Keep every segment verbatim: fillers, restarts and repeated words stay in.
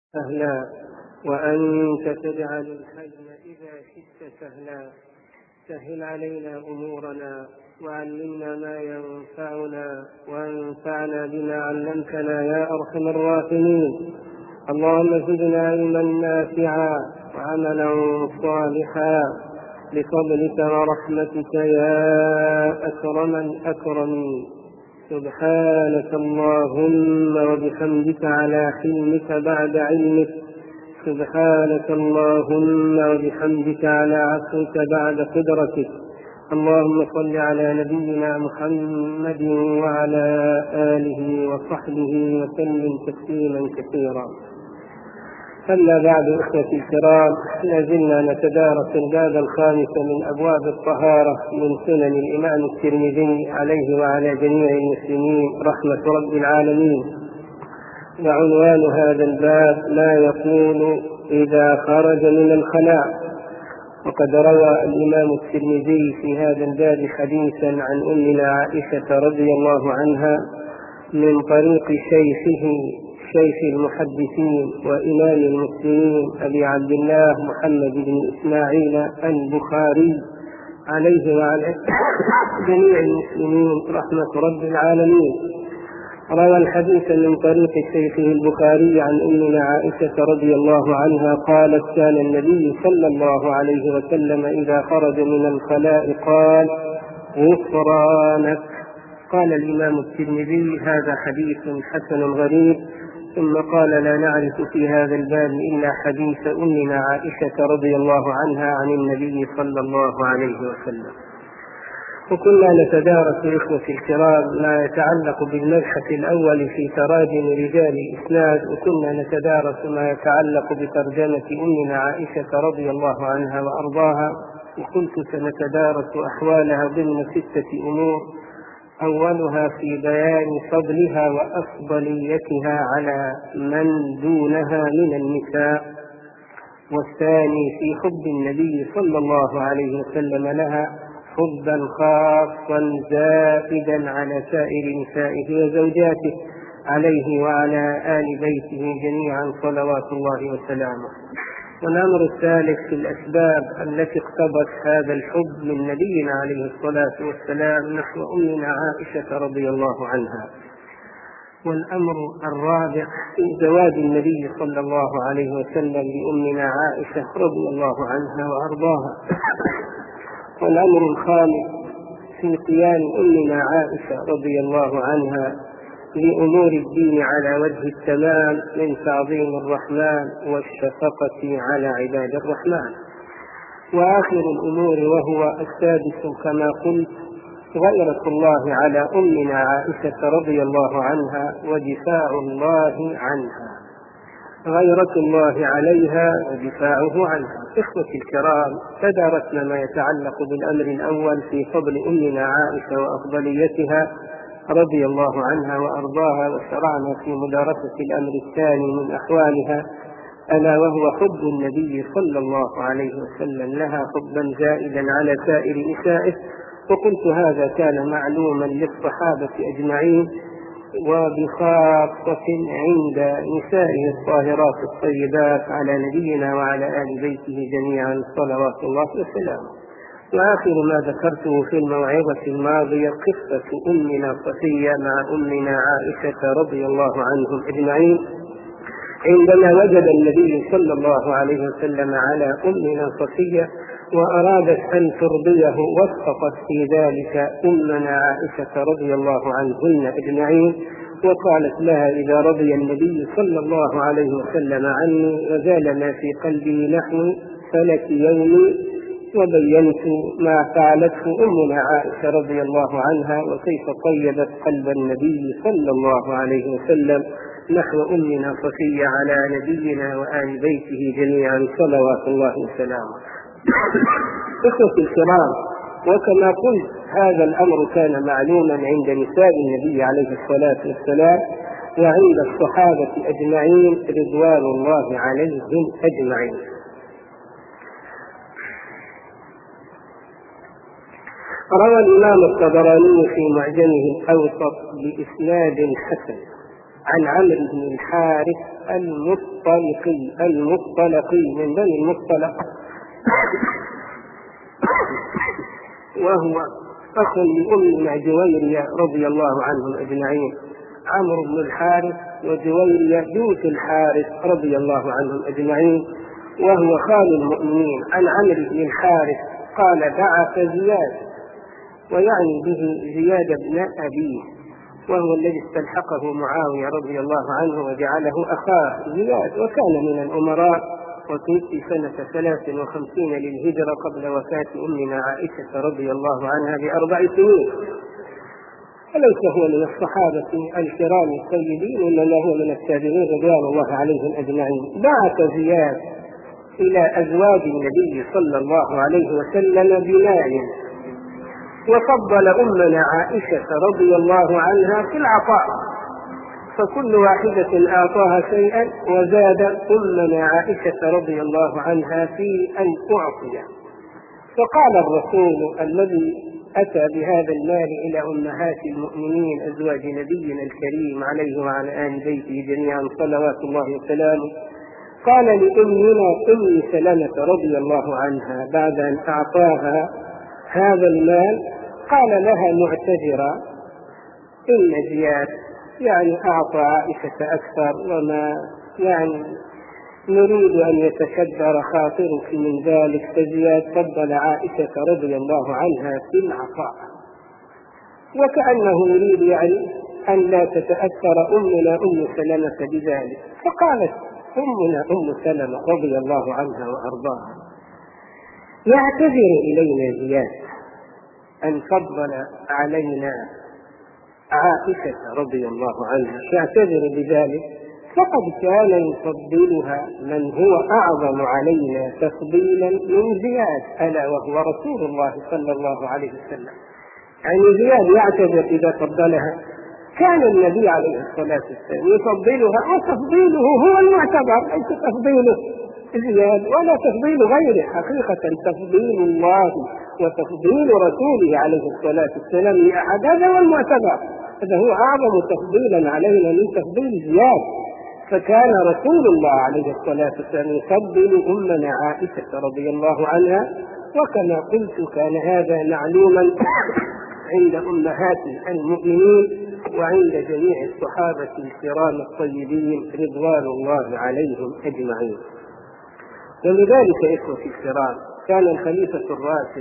سهلا، وأنت تجعل الحزن إذا شئت سهلا. سهل علينا أمورنا وعلمنا ما ينفعنا وانفعنا بما علمتنا يا أرحم الراحمين. اللهم زدنا علما نافعا وعملا صالحا بفضلك ورحمتك يا أكرم الأكرمين. سبحانك اللهم وبحمدك على حلمك بعد علمك. سبحانك اللهم وبحمدك على عفوك بعد قدرتك. اللهم صل على نبينا محمد وعلى آله وصحبه وسلم تسليما كثيرا. أما بعد، إخوتي الكرام، لازلنا نتدارس الباب الخامس من أبواب الطهارة من سنن الإمام الترمذي عليه وعلى جميع المسلمين رحمة رب العالمين. وعنوان هذا الباب ما يقول إذا خرج من الخلاء. وقد روى الإمام الترمذي في هذا الباب حديثا عن أمنا عائشة رضي الله عنها من طريق شيخه شيخ المحدثين وإمام المسلمين أبي عبد الله محمد بن إسماعيل البخاري عليه وعلى جميع المسلمين رحمة رب العالمين. روى الحديث من طريق شيخه البخاري عن أمنا عائشة رضي الله عنها قالت: كان النبي صلى الله عليه وسلم إذا خرج من الخلاء قال: غفرانك. قال الإمام الترمذي: هذا حديث حسن غريب. ثم قال: لا نعرف في هذا الباب إلا حديث أمنا عائشة رضي الله عنها عن النبي صلى الله عليه وسلم. وكنا نتدارس إخوتي الكرام ما يتعلق بالمبحث الأول في تراجم رجال الإسناد، وكنا نتدارس ما يتعلق بترجمة أمنا عائشة رضي الله عنها وأرضاها. وكنت سنتدارس أحوالها ضمن ستة أمور: أولها في بيان فضلها وأفضليتها على من دونها من النساء، والثاني في حب النبي صلى الله عليه وسلم لها حبا خاصا زائدا على سائر نسائه وزوجاته عليه وعلى آل بيته جميعا صلوات الله وسلامه. والأمر الثالث في الأسباب التي اقتضت هذا الحب من نبينا عليه الصلاة والسلام نحو أمنا عائشة رضي الله عنها. والأمر الرابع في زواج النبي صلى الله عليه وسلم بأمنا عائشة رضي الله عنها وأرضاها. والأمر الخامس في قيام أمنا عائشة رضي الله عنها لأمور الدين على وجه التمام من تعظيم الرحمن والشفقة على عباد الرحمن. وآخر الأمور وهو السادس كما قلت غيرة الله على أمنا عائشة رضي الله عنها ودفاع الله عنها. غيرة الله عليها ودفاعه عنها. إخوتي الكرام، تدارسنا ما يتعلق بالأمر الأول في فضل أمنا عائشة وأفضليتها رضي الله عنها وأرضاها، وشرعنا في مدارسة الأمر الثاني من أحوالها ألا وهو حب النبي صلى الله عليه وسلم لها حبا زائدا على سائر نسائه. وقلت هذا كان معلوما للصحابة أجمعين، وبخاصة عند نسائه الطاهرات الطيبات على نبينا وعلى آل بيته جميعا صلوات الله وسلامه. وآخر ما ذكرته في الموعظة الماضية قصة أمنا صفية مع أمنا عائشة رضي الله عنهم أجمعين عندما وجد النبي صلى الله عليه وسلم على أمنا صفية وأرادت أن ترضيه، وفقت في ذلك أمنا عائشة رضي الله عنهن أجمعين وقالت لها: إذا رضي النبي صلى الله عليه وسلم عني وزال ما في قلبي نحو فلك يومي. وبينت ما فعلته أمنا عائشة رضي الله عنها وكيف طيبت قلب النبي صلى الله عليه وسلم نحو أمنا صفية على نبينا وآل بيته جميعا صلوات الله وسلامه. إخوتي الكرام، وكما قلت هذا الأمر كان معلوما عند نساء النبي عليه الصلاة والسلام وعند الصحابة أجمعين رضوان الله عليهم أجمعين. روى الإمام الطبراني في معجمه الأوسط بإسناد حسن عن عمرو بن الحارث المصطلقي المصطلقي من بني المصطلق، وهو أخ لأمنا جويرية رضي الله عنهم أجمعين. عمرو بن الحارث وجويرية بنت الحارث رضي الله عنهم أجمعين، وهو خال المؤمنين. عن عمرو بن الحارث قال بعث زياد، ويعني به زياد بن أبيه، وهو الذي استلحقه معاوية رضي الله عنه وجعله أخاه زياد، وكان من الأمراء، وتوفي سنة ثلاث وخمسين للهجرة قبل وفاة أمنا عائشة رضي الله عنها بأربع سنين. وليس هو من الصحابة الكرام الطيبين، إنما هو من التابعين رضوان الله عليهم أجمعين. بعث زياد إلى أزواج النبي صلى الله عليه وسلم بمال، وفضل أمنا عائشة رضي الله عنها في العطاء، فكل واحدة أعطاها شيئا، وزاد أمنا عائشة رضي الله عنها في أن أعطي. فقال الرسول الذي أتى بهذا المال إلى أمهات المؤمنين أزواج نبينا الكريم عليه وعلى آل بيته جميعا صلوات الله وسلامه، قال لأمنا أم سلمة رضي الله عنها بعد أن أعطاها هذا المال، قال لها معتذرا: إن زياد يعني أعطى عائشة أكثر، وما يعني نريد أن يتكدر خاطرك من ذلك، فزياد فضل عائشة رضي الله عنها في العطاء، وكأنه يريد يعني أن لا تتأثر أمنا أم سلمة بذلك. فقالت أمنا أم سلمة رضي الله عنها وأرضاها: يعتذر إلينا زياد أن فضل علينا عائشة رضي الله عنها، يعتذر بذلك، فقد كان يفضلها من هو أعظم علينا تفضيلا من زياد، ألا وهو رسول الله صلى الله عليه وسلم. يعني زياد يعتذر إذا فضلها، كان النبي عليه الصلاة والسلام يفضلها، وتفضيله هو المعتبر، ليس تفضيله زياد ولا تفضيل غيره. حقيقة تفضيل الله وتفضيل رسوله عليه الصلاة والسلام لأحد هذا هو المعتبر، هذا هو أعظم تفضيلا علينا من تفضيل زياد. فكان رسول الله عليه الصلاة والسلام يفضل أمنا عائشة رضي الله عنها، وكما قلت كان هذا معلوما عند أمهات المؤمنين وعند جميع الصحابة الكرام الطيبين رضوان الله عليهم أجمعين. ولذلك إخوتي الكرام كان الخليفة الراشد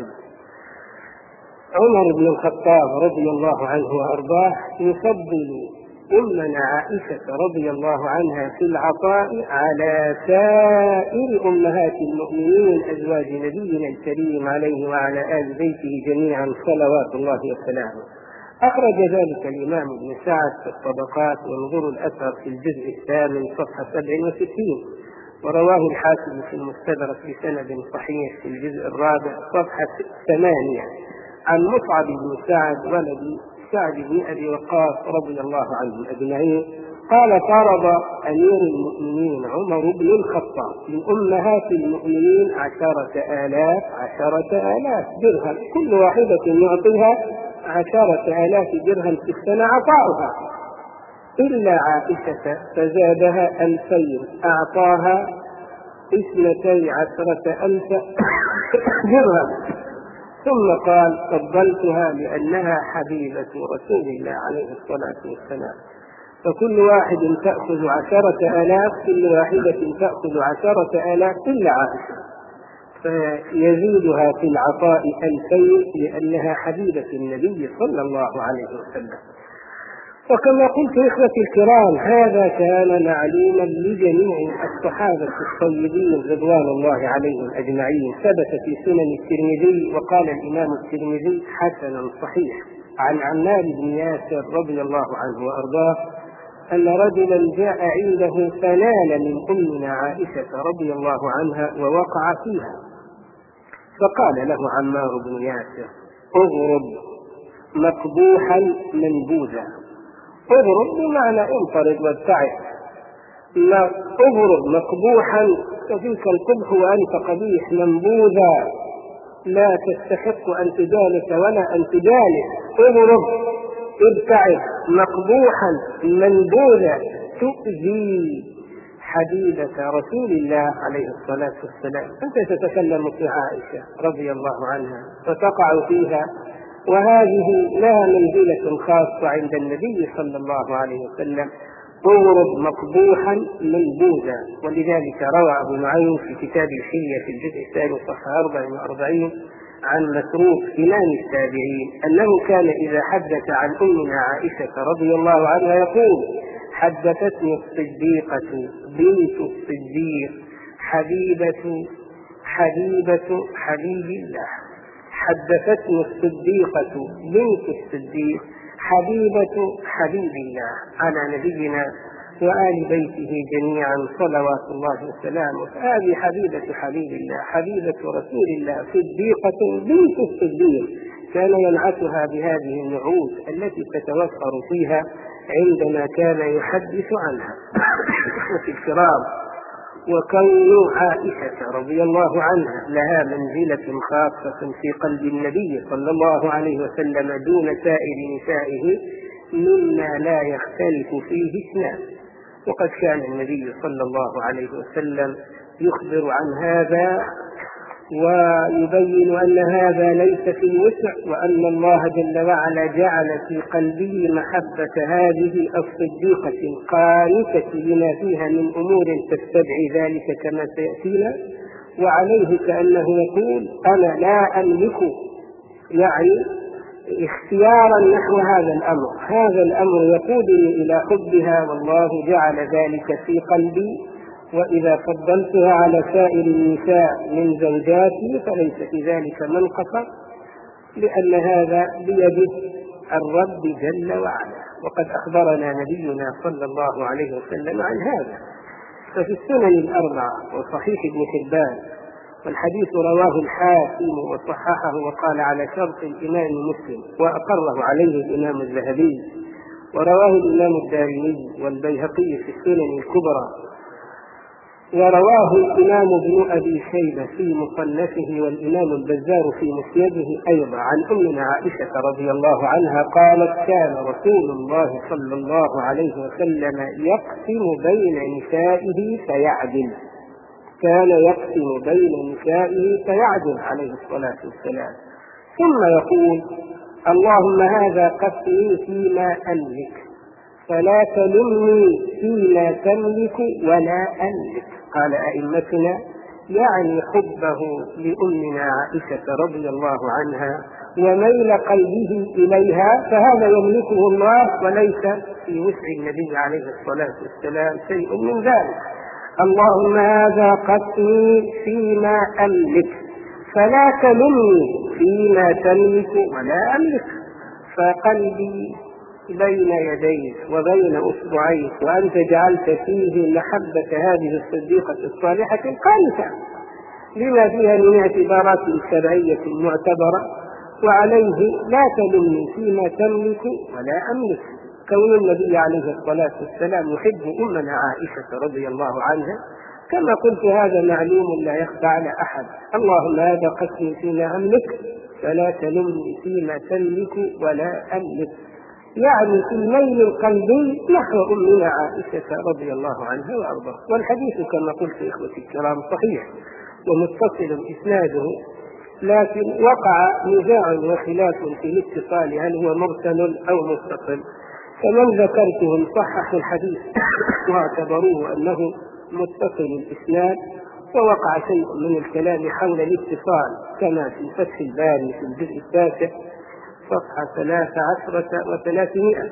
عمر بن الخطاب رضي الله عنه وأرضاه يفضل أمنا عائشة رضي الله عنها في العطاء على سائر أمهات المؤمنين أزواج نبينا الكريم عليه وعلى آل بيته جميعا صلوات الله وسلامه. أخرج ذلك الإمام ابن سعد في الطبقات، وانظروا الأثر في الجزء الثامن صفحة سبع وستين، ورواه الحاكم في المستدرك بسند صحيح في الجزء الرابع صفحة ثمانية عن مصعب بن سعد ولد سعد بن أبي وقاص رضي الله عنهم أجمعين قال: فرض أمير المؤمنين عمر بن الخطاب لأمهات المؤمنين عشرة آلاف عشرة آلاف درهم، كل واحدة يعطيها عشرة آلاف درهم في السنة عطاؤها، إلا عائشة فزادها ألفين أعطاها اثنتي عشرة ألف درهم، ثم قال: فضلتها لأنها حبيبة رسول الله عليه الصلاة والسلام. فكل واحد تأخذ عشرة آلاف، كل واحدة تأخذ عشرة آلاف إلا عائشة، فيزيدها في العطاء ألفين لأنها حبيبة النبي صلى الله عليه وسلم. وكما قلت إخوتي الكرام هذا كان معلوما لجميع الصحابة الطيبين رضوان الله عليهم أجمعين. ثبت في سنن الترمذي، وقال الإمام الترمذي حسن صحيح، عن عمار بن ياسر رضي الله عنه وأرضاه أن رجلا جاء عنده فنال من أمنا عائشة رضي الله عنها ووقع فيها، فقال له عمار بن ياسر: اضرب مقبوحا منبوذا. اضرب بمعنى انطرد وابتعد، اضرب مقبوحا ففيك القبح وأنت قبيح، منبوذا لا تستحق أن تجالس ولا أن تجالس. اضرب ابتعد، مقبوحا منبوذا تؤذي حبيبة رسول الله عليه الصلاة والسلام. أنت تتكلم في عائشة رضي الله عنها وتقع فيها، وهذه لها منزلة خاصة عند النبي صلى الله عليه وسلم، اورد مقبوحا منبوذا. ولذلك روى أبو نعيم في كتاب الحلية في الجزء الثاني صفحة أربعة وأربعين عن مسروق إمام التابعين أنه كان إذا حدث عن أمنا عائشة رضي الله عنها يقول: حدثتني الصديقة بنت الصديق حبيبة حبيبة حبيب الله. حدثتني الصديقة بنت الصديق حبيبة حبيب الله، على نبينا وآل بيته جميعا صلوات الله وسلامه. هذه حبيبة حبيب الله، حبيبة رسول الله، صديقة بنت الصديق، كان ينعتها بهذه النعوت التي تتوفر فيها عندما كان يحدث عنها. في الكرام، وكون عائشة رضي الله عنها لها منزلة خاصة في قلب النبي صلى الله عليه وسلم دون سائر نسائه مما لا يختلف فيه اثنان. وقد كان النبي صلى الله عليه وسلم يخبر عن هذا ويبين أن هذا ليس في الوسع، وأن الله جل وعلا جعل في قلبه محبة هذه الصديقة القانتة لما فيها من أمور تستدعي ذلك كما سيأتينا. وعليه كأنه يقول: أنا لا أملك يعني اختيارا نحو هذا الأمر، هذا الأمر يقودني إلى حبها، والله جعل ذلك في قلبي، وإذا فضلتها على سائر النساء من زوجاتي فليس في ذلك منقصا، لأن هذا بيد الرب جل وعلا. وقد أخبرنا نبينا صلى الله عليه وسلم عن هذا. ففي السنن الأربعة وصحيح ابن حبان، والحديث رواه الحاكم وصححه وقال على شرط الإمام مسلم، وأقره عليه الإمام الذهبي، ورواه الإمام الدارمي والبيهقي في السنن الكبرى، ورواه الإمام ابن أبي شيبة في مصنفه، والإمام البزار في مسنده أيضا، عن أمنا عائشة رضي الله عنها قالت: كان رسول الله صلى الله عليه وسلم يقسم بين نسائه فيعدل، كان يقسم بين نسائه فيعدل عليه الصلاة والسلام، ثم يقول: اللهم هذا قسمي فيما أملك فلا تلمني فيما تملك ولا أملك. قال أئمتنا: يعني حبه لأمنا عائشة رضي الله عنها وميل قلبه إليها، فهذا يملكه الله وليس في وسع النبي عليه الصلاة والسلام شيء من ذلك. اللهم هذا قسمي فيما أملك فلا تلمني فيما تملك ولا أملك. فقلبي بين يديك وبين أصبعيك، وأنت جعلت فيه محبة هذه الصديقة الصالحة القانتة لما فيها من اعتبارات شرعية معتبرة، وعليه لا تلمني فيما تملك ولا أملك. كون النبي عليه الصلاة والسلام يحب أمنا عائشة رضي الله عنها كما قلت هذا معلوم لا يخفى على أحد. اللهم هذا قسمي فيما أملك فلا تلمني فيما تملك ولا أملك، يعني في الميل القلبي نحو أمنا عائشة رضي الله عنها وأرضاها. والحديث كما قلت إخوتي الكرام صحيح ومتصل إسناده، لكن وقع نزاع وخلاف في الاتصال هل هو مرسل أو متصل، فمن ذكرتهم صححوا الحديث واعتبروه أنه متصل الإسناد، ووقع شيء من الكلام حول الاتصال كما في فتح الباري في الجزء التاسع صفحة ثلاث عشرة وثلاثمائة.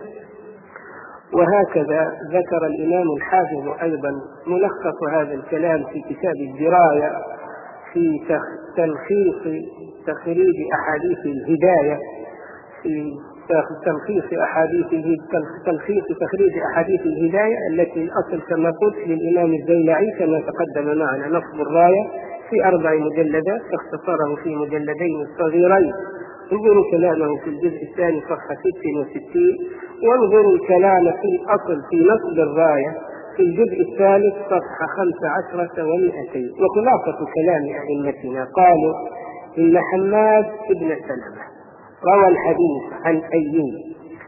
وهكذا ذكر الإمام الحافظ أيضا ملخص هذا الكلام في كتاب الدراية في تلخيص تخريج أحاديث الهداية، في تلخيص أحاديث تلخيص تخريج أحاديث الهداية التي الأصل كما قلت للإمام الزيلعي كما تقدم معنا نصب الراية في أربع مجلدات، فاختصره في مجلدين صغيرين. انظروا كلامه في الجزء الثاني صفحة ست وستين، وانظروا الكلام في الأصل في نصب الراية في الجزء الثالث صفحة خمس عشرة ومئتين. وخلاصة كلام أئمتنا قالوا: إن حماد بن سلمة روى الحديث عن أيوب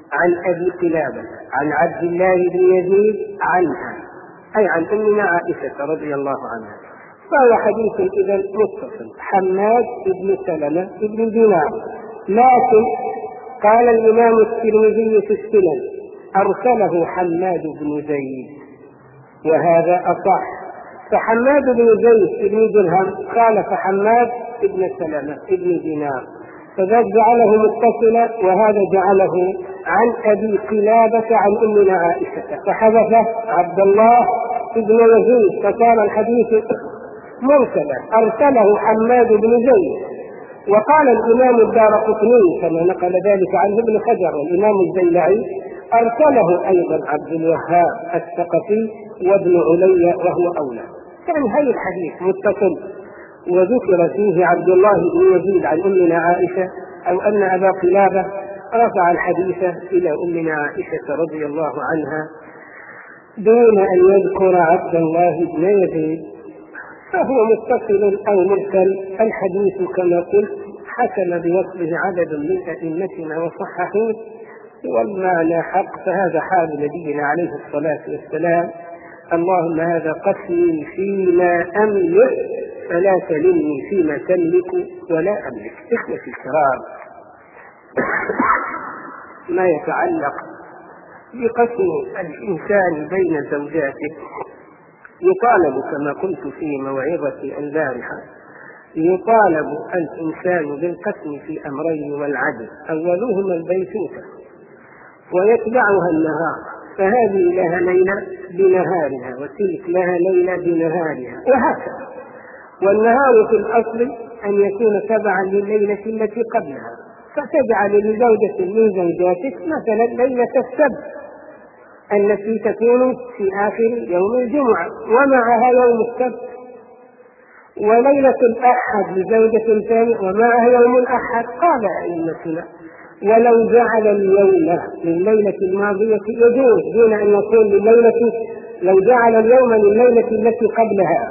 عن أبي قلابة عن عبد الله بن يزيد عنها، أي عن أمنا عائشة رضي الله عنها. فهو حديث إذن متصل. حماد بن سلمة بن دينار، لكن قال الإمام الترمذي في السنن أرسله حماد بن زيد، وهذا أصح. فحماد بن زيد بن درهم قال فحماد بن سلمة بن دينار، فذاك جعله متصلا، وهذا جعله عن أبي قلابة عن أمنا عائشة، فحذف عبد الله بن يزيد فكان الحديث مرسلا. أرسله حماد بن زيد. وقال الإمام الدارقطني كما نقل ذلك عنه ابن حجر والإمام الزيلعي أرسله أيضا عبد الوهاب الثقفي وابن علي وهو أولى. يعني هذا الحديث متصل، وذكر فيه عبد الله بن يزيد عن أمنا عائشة، أو أن أبا قلابة رفع الحديث إلى أمنا عائشة رضي الله عنها دون أن يذكر عبد الله بن يزيد، فهو متصل أو مرسل. الحديث كما قلت حكم بوصفه عدد من أئمتنا وصححوه، والمعنى حق، فهذا حال نبينا عليه الصلاة والسلام: اللهم هذا قسمي فيما أملك فلا تلمني فيما تملك ولا أملك. إخوتي الكرام، ما يتعلق بقسم الإنسان بين زوجاته يطالب كما قلت في موعظتي البارحة، يطالب الإنسان بالقسم في أمرين والعدل: أولهما البيتوتة ويتبعها النهار، فهذه لها ليلة بنهارها وتلك لها ليلة بنهارها، وهكذا. والنهار في الأصل أن يكون تبعا لليلة التي قبلها، فتجعل لزوجة من زوجاتك مثلا ليلة السبت التي تكون في آخر يوم الجمعة ومعها يوم السبت، وليلة الأحد لزوجة ثانية ومعها يوم الأحد. قال أئمتنا: ولو جعل اليوم لليلة الماضية يجوز دون أن يكون لليلة، لو جعل اليوم لليلة التي قبلها،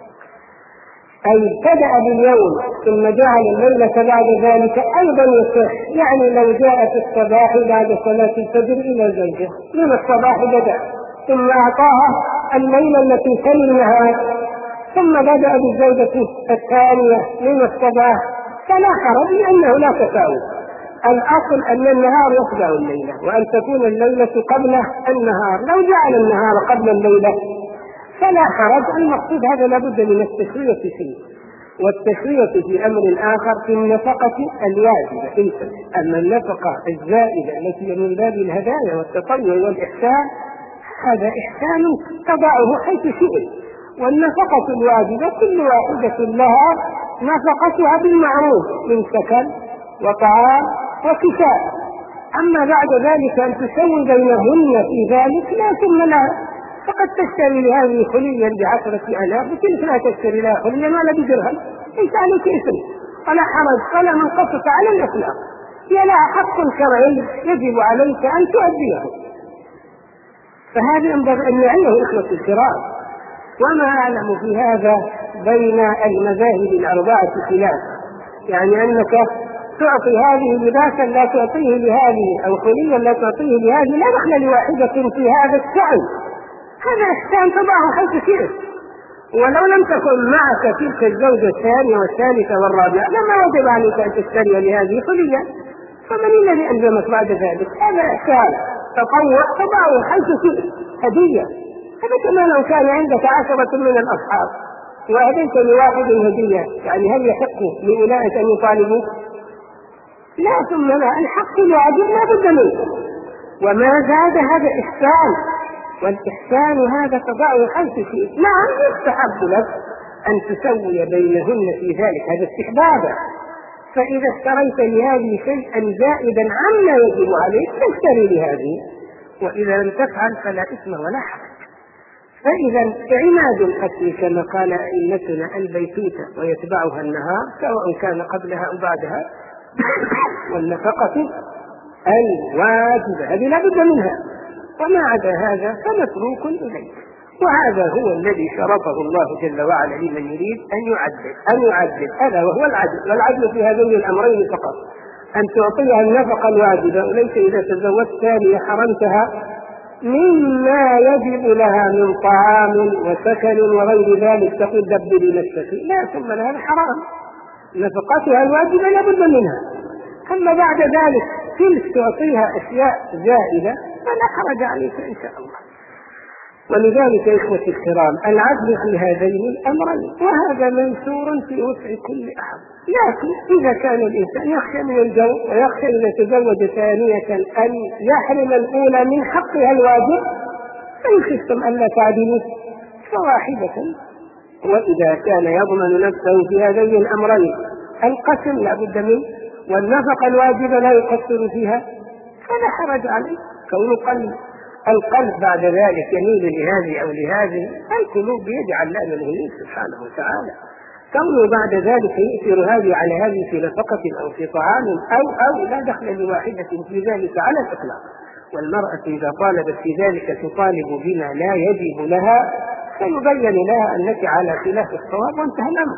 أي ابتدأ باليوم ثم جعل الليلة بعد ذلك أيضا يصح. يعني لو جاء في الصباح بعد صلاة الفجر إلى زوجه من الصباح بدأ، ثم أعطاها الليلة التي تلي النهار، ثم بدأ بالزوجة الثانية من الصباح، فلا حرج لأنه لا تفاوت. الأصل أن النهار يتبع الليلة وأن تكون الليلة قبل النهار. لو جعل النهار قبل الليلة فلا حرج. المقصود هذا لابد من التسوية فيه، والتسوية في أمر آخر في النفقة الواجبة. أما النفقة الزائدة التي من باب الهدايا والتطوع والإحسان هذا إحسان تضعه حيث شئت، والنفقة الواجبة كل واحدة لها نفقتها بالمعروف من سكن وطعام وكساء. أما بعد ذلك أن تسوي بينهن في ذلك لا ثم لها، فقد تشتري لهذه خليا بعشرة آلاف وتلك لا تشتري لها خليا ما لا بدرهم، ليس عليك إثم ولا حرج ولا منقصة على الإطلاق، هي لها حق شرعي يجب عليك أن تؤديه. فهذا ينبغي أن نعيه إخوة الكرام. وما أعلم في هذا بين المذاهب الأربعة خلاف، يعني أنك تعطي هذه لباسا لا تعطيه لهذه، أو خليا لا تعطيه لهذه، لا دخل لواحدة في هذا الشأن. هذا إحسان تضعه حيث شئت، ولو لم تكن معك تلك الزوجة الثانية والثالثة والرابعة لما وجب عليك أن تشتري لهذه خليا، فمن الذي ألزمك بعد ذلك؟ هذا إحسان تطوع تضعه حيث شئت، هدية. هذا كما لو كان عندك عشرة من الأصحاب وأهديت لواحد هدية، يعني هل يحق لأولئك أن يطالبوا؟ لا ثم لا، الحق الواجب لا بد منه، وما زاد هذا إحسان، والإحسان هذا تضعه حيث شئت. نعم يستحب لك أن تسوي بينهن في ذلك، هذا استحبابا. فإذا اشتريت لهذه شيئا زائدا عما يجب عليك تشتري لهذه، وإذا لم تفعل فلا إثم ولا حرج. فإذا عماد القتل كما قال أئمتنا البيتوتة ويتبعها النهار سواء كان قبلها أو بعدها، والنفقة الواجبة هذه لا بد منها، وما عدا هذا فمتروك إليك. وهذا هو الذي شرطه الله جل وعلا لمن يريد أن يعدل أن يعدل ألا وهو العدل، والعدل في هذين الأمرين فقط: أن تعطيها النفقة الواجبة، وليس إذا تزوجت ثانية حرمتها مما يجب لها من طعام وسكن وغير ذلك تقول دبري نفسك، لا، ثم هذا حرام، نفقتها الواجبة لابد منها. أما بعد ذلك تلك تعطيها أشياء زائدة فلا حرج عليك إن شاء الله. ولذلك يا إخوتي الكرام العدل في هذين الأمرين، وهذا منشور في وسع كل أحد. لكن إذا كان الإنسان يخشى من الجو ويخشى إذا تزوج ثانية أن يحرم الأولى من حقها الواجب، فإن خفتم ألا تعدلوا فواحدة. وإذا كان يضمن نفسه في هذين الأمرين القسم لا بد منه والنفقة الواجبة لا يقصر فيها فلا حرج عليه. كون قلب القلب بعد ذلك يميل لهذه أو لهذه، القلوب بيد علام الغيوب سبحانه وتعالى. كونه بعد ذلك يؤثر هذه على هذه في نفقة أو في طعام أو أو لا دخل لواحدة في ذلك على الإطلاق. والمرأة إذا طالبت في ذلك تطالب بما لا يجب لها فيبين لها أنك على خلاف الصواب وانتهى الأمر.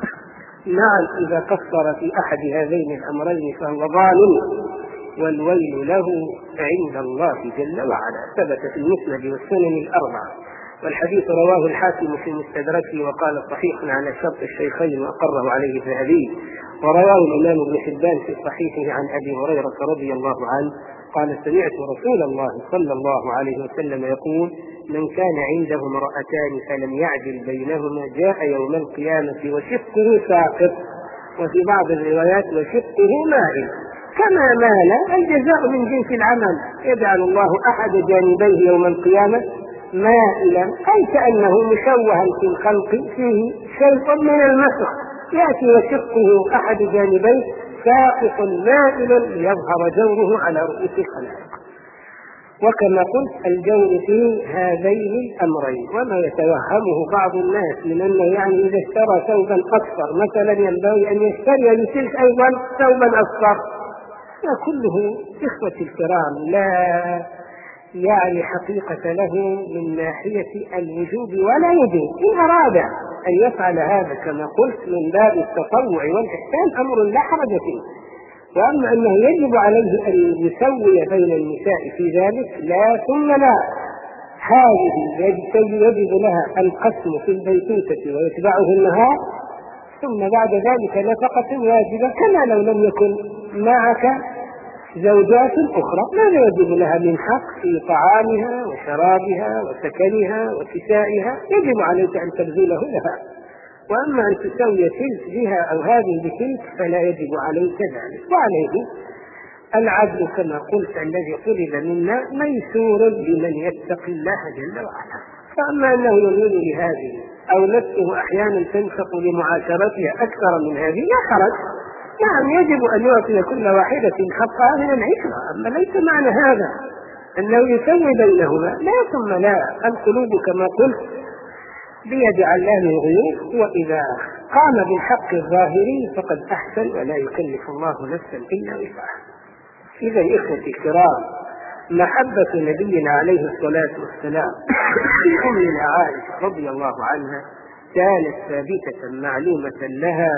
نعم، إذا قصر في أحد هذين الأمرين فهو ظالم والويل له عند الله جل وعلا. ثبت في المسند والسنن الأربعة، والحديث رواه الحاكم في مستدركه وقال صحيح على شرط الشيخين وأقره عليه الذهبي. ورواه الإمام ابن حبان في صحيحه عن أبي هريرة رضي الله عنه قال سمعت رسول الله صلى الله عليه وسلم يقول من كان عنده امرأتان فلم يعدل بينهما جاء يوم القيامة وشقه ساقط، وفي بعض الروايات وشقه مائل. كما مال الجزاء من جنس العمل، يجعل الله أحد جانبيه يوم القيامة مائلا، أي كأنه مشوها في الخلق فيه شيء من المسخ، يأتي وشقه أحد جانبيه ساقط مائل ليظهر جوره على رؤوس الخلائق. وكما قلت الجور في هذين الأمرين. وما يتوهمه بعض الناس من أنه يعني إذا اشترى ثوبا أصفر مثلا ينبغي أن يشتري لتلك أيضا ثوبا أصفر، كله إخوة الكرام لا يعني حقيقة له من ناحية الوجوب ولا يجوز. إن أراد أن يفعل هذا كما قلت من باب التطوع والإحسان أمر لا حرج فيه، وأما أنه يجب عليه أن يسوي بين النساء في ذلك لا ثم لا. هذه يجب لها القسم في البيتوتة ويتبعه النهار، ثم بعد ذلك نفقة واجبة كما لو لم يكن معك زوجات أخرى، ماذا يجب لها من حق في طعامها وشرابها وسكنها وكسائها، يجب عليك أن تبذله لها. وأما أن تسوي تلك بها أو هذه بتلك فلا يجب عليك ذلك. وعليه العدل كما قلت الذي طلب منا ميسور لمن يتقي الله جل وعلا. فأما أنه يميل لهذه أو نفسه أحيانا تنشط لمعاشرتها أكثر من هذه لا حرج، نعم يجب أن يعطي كل واحدة حقها من العشرة، أما ليس معنى هذا أنه يسوي بينهما، لا ثم لا. القلوب كما قلت بيد علام الغيوب، وإذا قام بالحق الظاهري فقد أحسن ولا يكلف الله نفسا إلا وسعها. إذا إخوتي الكرام محبة نبينا عليه الصلاة والسلام في أمنا عائشة رضي الله عنها كانت ثابتة معلومة لها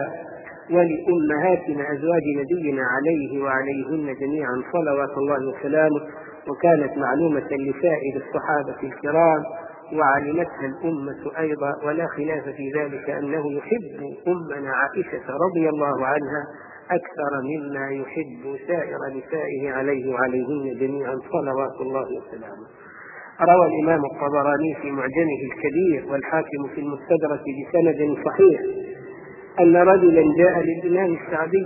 ولأمهاتنا أزواج نبينا عليه وعليهن جميعا صلوات الله وسلامه، وكانت معلومة لسائر الصحابة الكرام وعلمتها الأمة أيضا، ولا خلاف في ذلك أنه يحب أمنا عائشة رضي الله عنها أكثر مما يحب سائر نسائه عليه وعليهن جميعا صلوات الله وسلامه. روى الإمام الطبراني في معجمه الكبير والحاكم في المستدرك بسند صحيح أن رجلا جاء للإمام الشعبي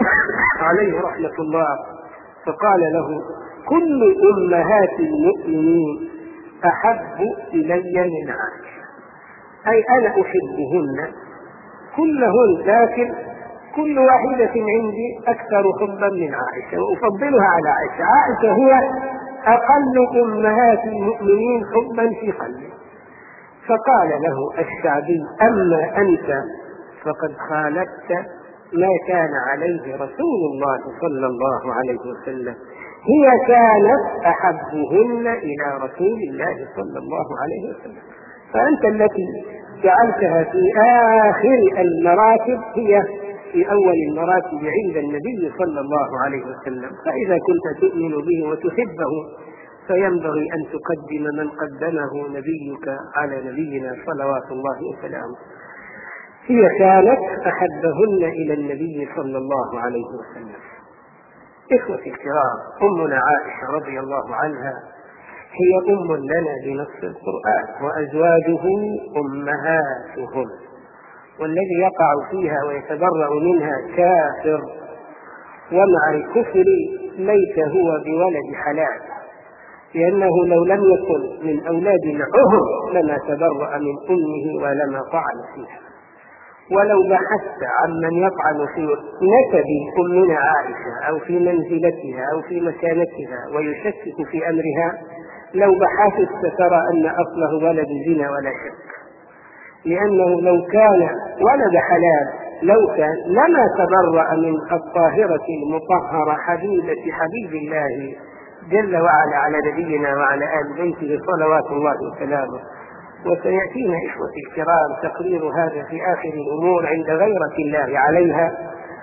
عليه رحمة الله فقال له كل أمهات المؤمنين أحب إلي من عائشة، أي أنا أحبهن كلهن، لكن كل واحدة عندي أكثر حبا من عائشة وأفضلها على عائشة. عائشة هي أقل أمهات المؤمنين حبا في قلبي. فقال له الشعبي أما أنت فقد خالفت ما كان عليه رسول الله صلى الله عليه وسلم، هي كانت أحبهن إلى رسول الله صلى الله عليه وسلم، فأنت التي جعلتها في آخر المراتب هي في أول المراتب عند النبي صلى الله عليه وسلم. فإذا كنت تؤمن به وتحبه فينبغي أن تقدم من قدمه نبيك على نبينا صلوات الله وسلامه. هي كانت أحبهن إلى النبي صلى الله عليه وسلم. إخوتي الكرام، أمنا عائشة رضي الله عنها هي أم لنا بنص القرآن، وأزواجه أمهاتهم، والذي يقع فيها ويتبرأ منها كافر، ومع الكفر ليس هو بولد حلال، لأنه لو لم يكن من أولاد العهر لما تبرأ من أمه ولما طعن فيها. ولو بحثت عن من يطعن في نسب أمنا عائشة أو في منزلتها أو في مكانتها ويشكك في أمرها، لو بحثت سترى أن أصله ولد زنا ولا شك، لأنه لو كان ولد حلال لو كان لما تبرأ من الطاهرة المطهرة حبيبة حبيب الله جل وعلا على نبينا وعلى آل بيته صلوات الله وسلامه. وسيأتينا إخوتي الكرام تقرير هذا في آخر الأمور عند غيرة الله عليها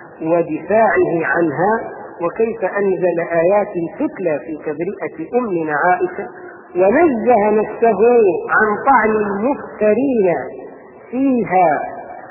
ودفاعه عنها، وكيف أنزل آيات تتلى في تبرئة أمنا عائشة، ونزه نفسه عن طعن المفترين فيها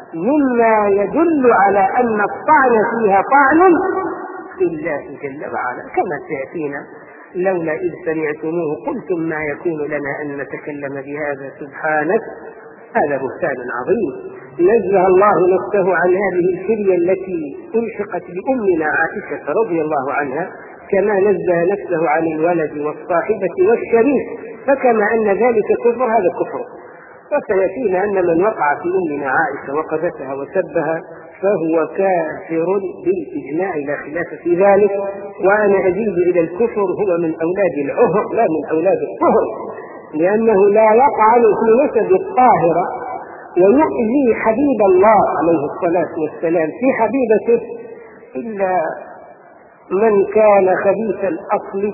مما يدل على أن الطعن فيها طعن في الله جل وعلا، كما سيأتينا: لولا إذ سمعتموه قلتم ما يكون لنا أن نتكلم بهذا سبحانك، هذا بهتان عظيم. نزه الله نفسه عن هذه الفرية التي ألحقت بأمنا عائشة رضي الله عنها، كما نزه نفسه عن الولد والصاحبة والشريك، فكما أن ذلك كفر هذا كفر. وسيأتينا أن من وقع في أمنا عائشة وقذفها وسبها فهو كافر بالإجماع لا خلاف في ذلك، وأنا أزيد إلى الكفر هو من أولاد العهر لا من أولاد الطهر، لأنه لا يطعن في نسب الطاهرة ويؤذي حبيب الله عليه الصلاة والسلام في حبيبته إلا من كان خبيث الأصل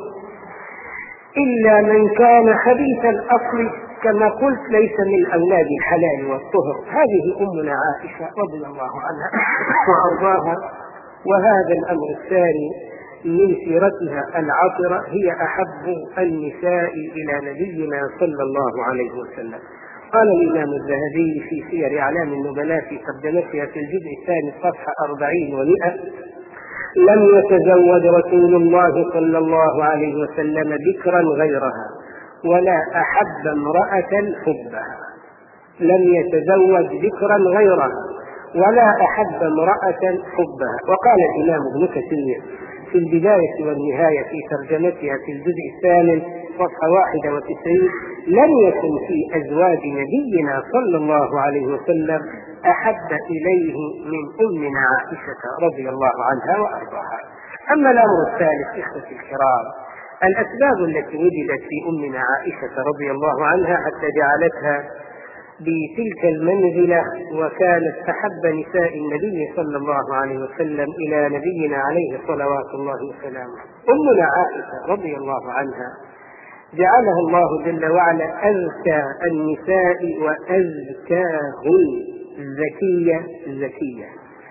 إلا من كان خبيث الأصل كما قلت ليس من أولاد الحلال والطهر. هذه أمنا عائشة رضي الله عنها وأرضاها. وهذا الأمر الثاني من سيرتها العطرة، هي أحب النساء إلى نبينا صلى الله عليه وسلم. قال الإمام الذهبي في سير أعلام النبلاء في ترجمتها في الجزء الثاني صفحة أربعين ومئة: لم يتزوج رسول الله صلى الله عليه وسلم بكرا غيرها ولا أحب امرأة حبها. لم يتزوج بكرا غيرها ولا أحب امرأة حبها. وقال الإمام ابن كثير في البداية والنهاية في ترجمتها في الجزء الثامن صفحة واحدة وتسعين: لم يكن في أزواج نبينا صلى الله عليه وسلم أحب إليه من أمنا عائشة رضي الله عنها وأرضاها. أما الأمر الثالث إخوتي الكرام، الأسباب التي وجدت في أمنا عائشة رضي الله عنها حتى جعلتها بتلك المنزلة وكانت أحب نساء النبي صلى الله عليه وسلم إلى نبينا عليه صلوات الله وسلامه. أمنا عائشة رضي الله عنها جعلها الله جل وعلا أزكى النساء وأزكاهن، زكية زكية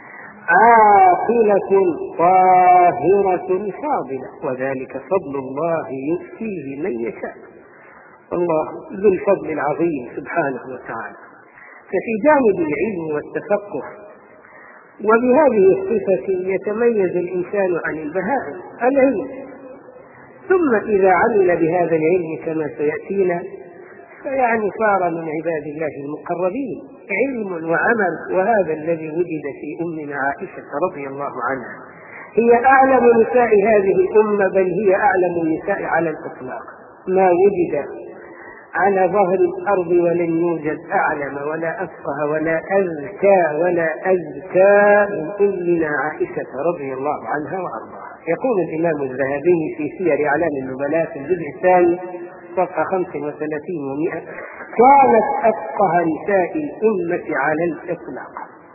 عاقلة طاهرة فاضلة، وذلك فضل الله يؤتيه من يشاء، الله ذو الفضل العظيم سبحانه وتعالى. ففي جانب العلم والتفقه وبهذه الصفة يتميز الإنسان عن البهائم العلم، ثم إذا عمل بهذا العلم كما سيأتينا فيعني صار من عباد الله المقربين، علم وعمل. وهذا الذي وجد في أمنا عائشة رضي الله عنها. هي أعلم نساء هذه الأمة، بل هي أعلم النساء على الإطلاق. ما وجد على ظهر الأرض ولن يوجد أعلم ولا أفقه ولا أزكى ولا أزكى من أمنا عائشة رضي الله عنها وأرضاها. يقول الإمام الذهبي في سير أعلام النبلاء في الجزء الثاني صفحة خمس وثلاثين ومئة: كانت أفقه نساء الأمة على الإطلاق.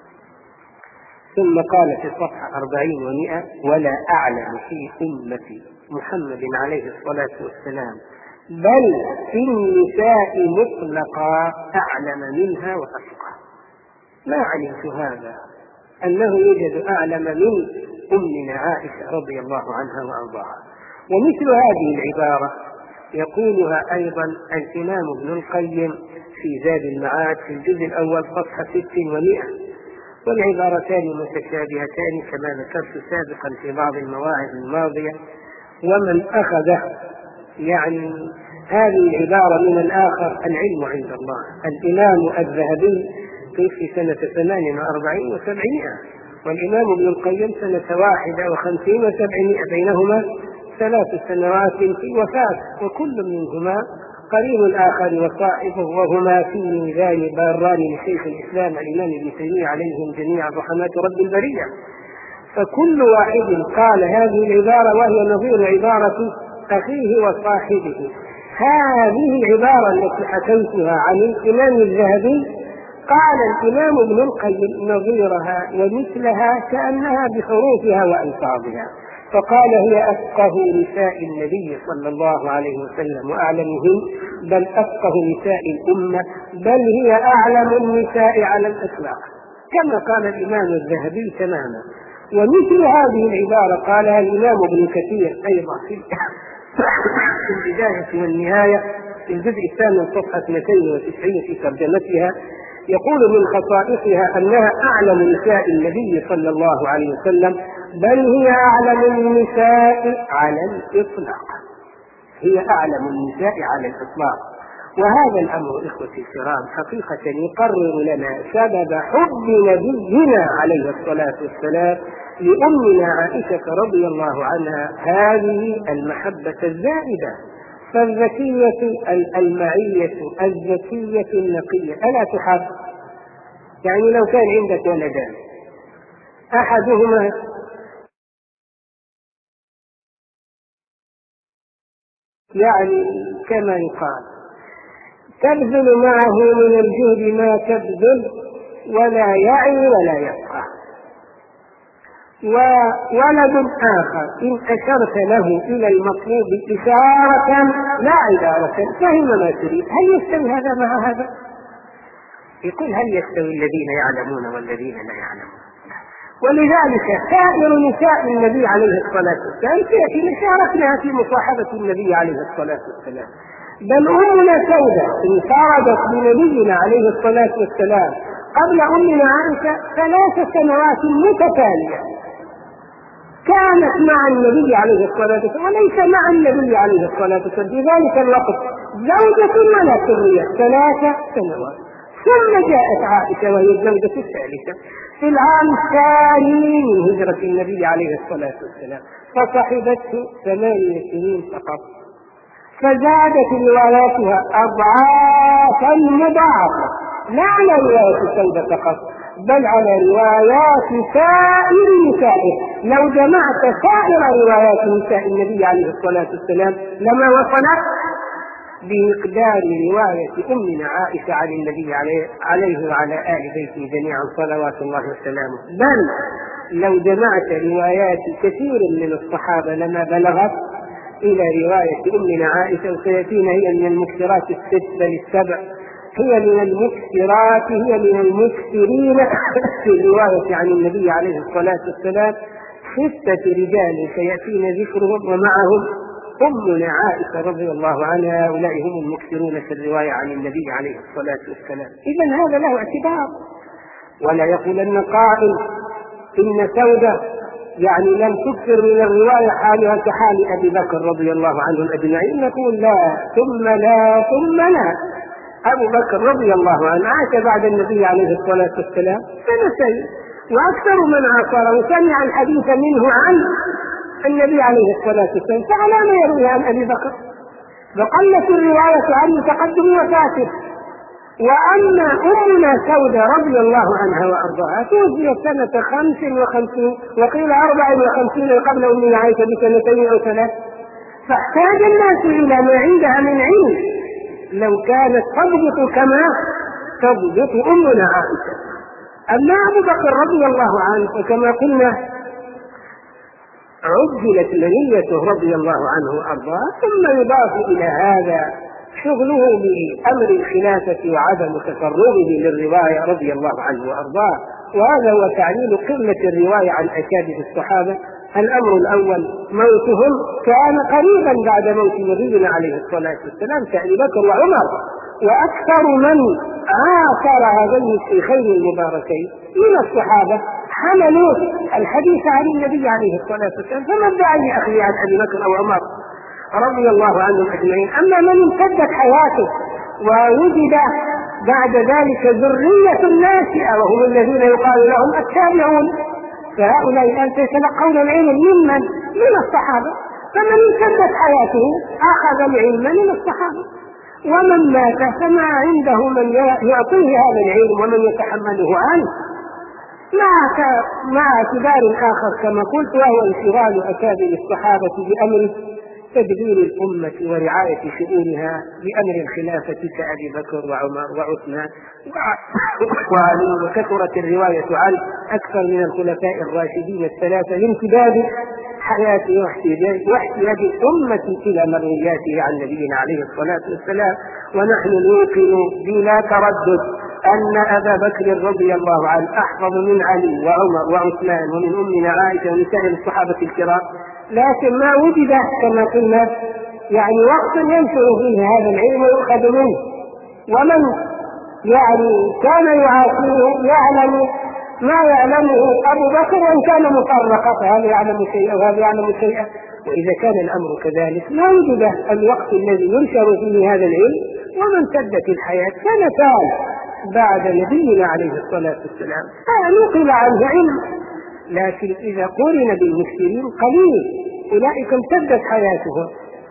ثم قال في صفحة أربعين ومئة: ولا أعلم في أمة محمد عليه الصلاة والسلام بل في النساء مطلقا أعلم منها وأفقه. ما علمت هذا أنه يوجد أعلم من أمنا عائشة رضي الله عنها وأرضاها. ومثل هذه العبارة يقولها أيضا الإمام ابن القيم في زاد المعاد في الجزء الأول صفحة ست ومئة، والعبارتان متشابهتان كما ذكرت سابقا في بعض المواعظ الماضية. ومن أخذ يعني هذه العبارة من الآخر العلم عند الله. الإمام الذهبي في سنة ثمان وأربعين وسبعمائة، والإمام ابن القيم سنة واحدة وخمسين وسبعمائة، بينهما ثلاث سنوات في الوفاة، وكل منهما قريب الآخر وصاحبه، وهما في ميزان باران لشيخ الإسلام الإمام ابن تيمية عليهم جميعا رحمات رب البرية. فكل واحد قال هذه العبارة وهي نظير عبارة أخيه وصاحبه. هذه العبارة التي حكيتها عن الإمام الذهبي قال الإمام ابن القيم نظيرها ومثلها كأنها بحروفها وألفاظها، فقال هي أفقه نساء النبي صلى الله عليه وسلم وأعلمهن، بل أفقه نساء الأمة، بل هي أعلم النساء على الإطلاق، كما قال الإمام الذهبي تماما. ومثل هذه العبارة قالها الإمام ابن كثير أيضا في البداية والنهاية في الجزء الثاني صفحة اثنتين وتسعين في ترجمتها، يقول من خصائصها أنها أعلم نساء النبي صلى الله عليه وسلم، بل هي أعلم النساء على الإطلاق، هي أعلم النساء على الإطلاق. وهذا الأمر إخوتي الكرام حقيقة يقرر لنا سبب حب نبينا عليه الصلاة والسلام لأمنا عائشة رضي الله عنها هذه المحبة الزائدة. فالذكية المعية الذكية النقية ألا تحب؟ يعني لو كان عندك ولدان أحدهما يعني كما يقال تبذل معه من الجهد ما تبذل ولا يعي ولا يفقه، وولد آخر إن أشرت له إلى المطلوب إشارة لا عبارة فهم ما تريد، هل يستوي هذا مع هذا؟ يقول هل يستوي الذين يعلمون والذين لا يعلمون؟ ولذلك سائر نساء النبي عليه الصلاة والسلام تأتي شاركناها في مصاحبة النبي عليه الصلاة والسلام، بل أمنا سودة انفردت بنبينا عليه الصلاة والسلام قبل أمنا عائشة ثلاث سنوات متتالية، كانت مع النبي عليه الصلاة والسلام وليس مع النبي عليه الصلاة والسلام في ذلك الوقت زوجة ولا سرية ثلاث سنوات. ثم جاءت عائشة وهي الزوجة الثالثة في العام الثاني من هجرة النبي عليه الصلاة والسلام، فصحبته ثمانية سنين فقط، فزادت رواياتها أضعافا مضاعفة، لا على رواية سودة فقط بل على روايات سائر نسائه. لو جمعت سائر روايات نساء النبي عليه الصلاة والسلام لما وصلت بمقدار رواية أمنا عائشة عن النبي عليه, عليه وعلى آل بيته جميعا صلوات الله وسلامه، بل لو جمعت روايات كثير من الصحابة لما بلغت إلى رواية أمنا عائشة، وسيأتينا هي من المكثرات الست بل السبع، هي من المكثرات هي من المكثرين في الرواية عن النبي عليه الصلاة والسلام ستة رجال سيأتينا ذكرهم ومعهم أمنا عائشة رضي الله عنها، هؤلاء هم المكثرون في الرواية عن النبي عليه الصلاة والسلام. إذن هذا له اعتبار، ولا يقولن قائل إن سودة يعني لم تكثر من الرواية حالها كحال أبي بكر رضي الله عنهم أجمعين، نقول لا ثم لا ثم لا. أبو بكر رضي الله عنه عاش بعد النبي عليه الصلاة والسلام سنتين، وأكثر من عاصره سمع الحديث منه عن النبي عليه الصلاة والسلام، فعلى ما يروي عن أبي بكر، وقلت الرواية عن تقدم وفاته. وأما أمنا سودة رضي الله عنها وأرضاها توفيت سنة خمس وخمسين وقيل أربع وخمسين قبل أمنا عائشة بسنتين أو ثلاث، فاحتاج الناس إلى ما عندها من علم لو كانت تضبط كما تضبط أمنا عائشة. أما أبو بكر رضي الله عنه فكما قلنا عجلت منيته رضي الله عنه وأرضاه، ثم يضاف إلى هذا شغله بأمر الخلافة وعدم تفرغه للرواية رضي الله عنه وأرضاه، وهذا هو تعليل قمة الرواية عن أكابر الصحابة. الأمر الأول موتهم كان قريبا بعد موت نبينا عليه الصلاة والسلام كأبي بكر وعمر، وأكثر من عاصر هذين الشيخين المباركين من الصحابة حملوا الحديث عن النبي عليه الصلاة والسلام، فما الداعي أخي عن أبي بكر أو عمر رضي الله عنهم أجمعين. أما من امتدت حياته ووجد بعد ذلك ذرية ناشئة وهم الذين يقال لهم التابعون، فهؤلاء الآن سيتلقون العلم ممن؟ من الصحابة. فمن امتدت حياته أخذ العلم من الصحابة، ومن مات فما عنده من يعطيه هذا العلم ومن يتحمله عنه، مع مع اعتبار آخر كما قلت، وهو انشغال أكابر الصحابة بأمر تدبير الأمة ورعاية شؤونها بأمر الخلافة كأبي بكر وعمر وعثمان وعلي. وكثرت الرواية عن أكثر من الخلفاء الراشدين الثلاثة لامتداد حياته واحتياج الأمة إلى مروياته عن نبينا عليه الصلاة والسلام. ونحن نوقن بلا تردد أن أبا بكر رضي الله عنه أحفظ من علي وعمر وعثمان ومن أمنا عائشة ومن سائر الصحابة الكرام، لكن ما وجد كما قلنا يعني وقت ينشر فيه هذا العلم ويؤخذ منه، ومن يعني كان يعاصره يعلم ما يعلمه أبو بكر وإن كان مفرقا، فهذا يعلم شيئا وهذا يعلم شيئا. وإذا كان الأمر كذلك ما وجد الوقت الذي ينشر فيه هذا العلم، ومن سدت الحياة سنتان بعد نبينا عليه الصلاة والسلام فنقل عنه علم، لكن إذا قرن بالمسلمين قليل، أولئك امتدت حياتهم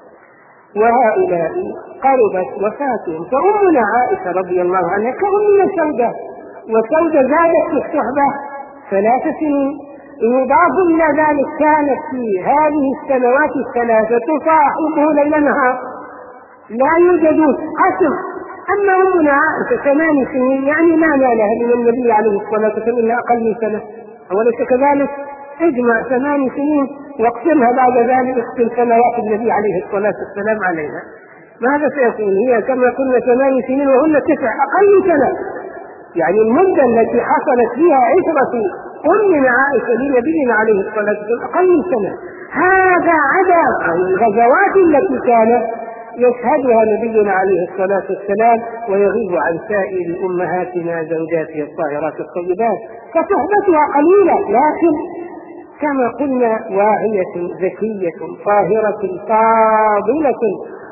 وهؤلاء قربت وفاتهم. فأمنا عائشة رضي الله عنها كأمنا سودة، وسودة زادت في الصحبة ثلاث سنين، يضاف إلى ذلك كانت في هذه السنوات الثلاثة تصاحبه ليل نهار لا يوجد قسم. أما أمنا عائشة ثمان سنين يعني ما نالها من النبي عليه الصلاة والسلام إلا أقل من سنة، أوليس كذلك؟ اجمع ثمان سنين واقسمها بعد ذلك اقسم سنوات النبي عليه الصلاة والسلام عليها، ماذا سيكون؟ هي كما قلنا ثمان سنين وهن تسع، أقل من سنة. يعني المدة التي حصلت فيها عشرة أمنا عائشة لنبينا عليه الصلاة والسلام أقل من سنة. هذا عدا الغزوات التي كانت يشهدها نبينا عليه الصلاة والسلام ويغيب عن سائر أمهاتنا زوجاته الطاهرات الطيبات، فصحبتها قليلة، لكن كما قلنا واعية ذكية طاهرة فاضلة،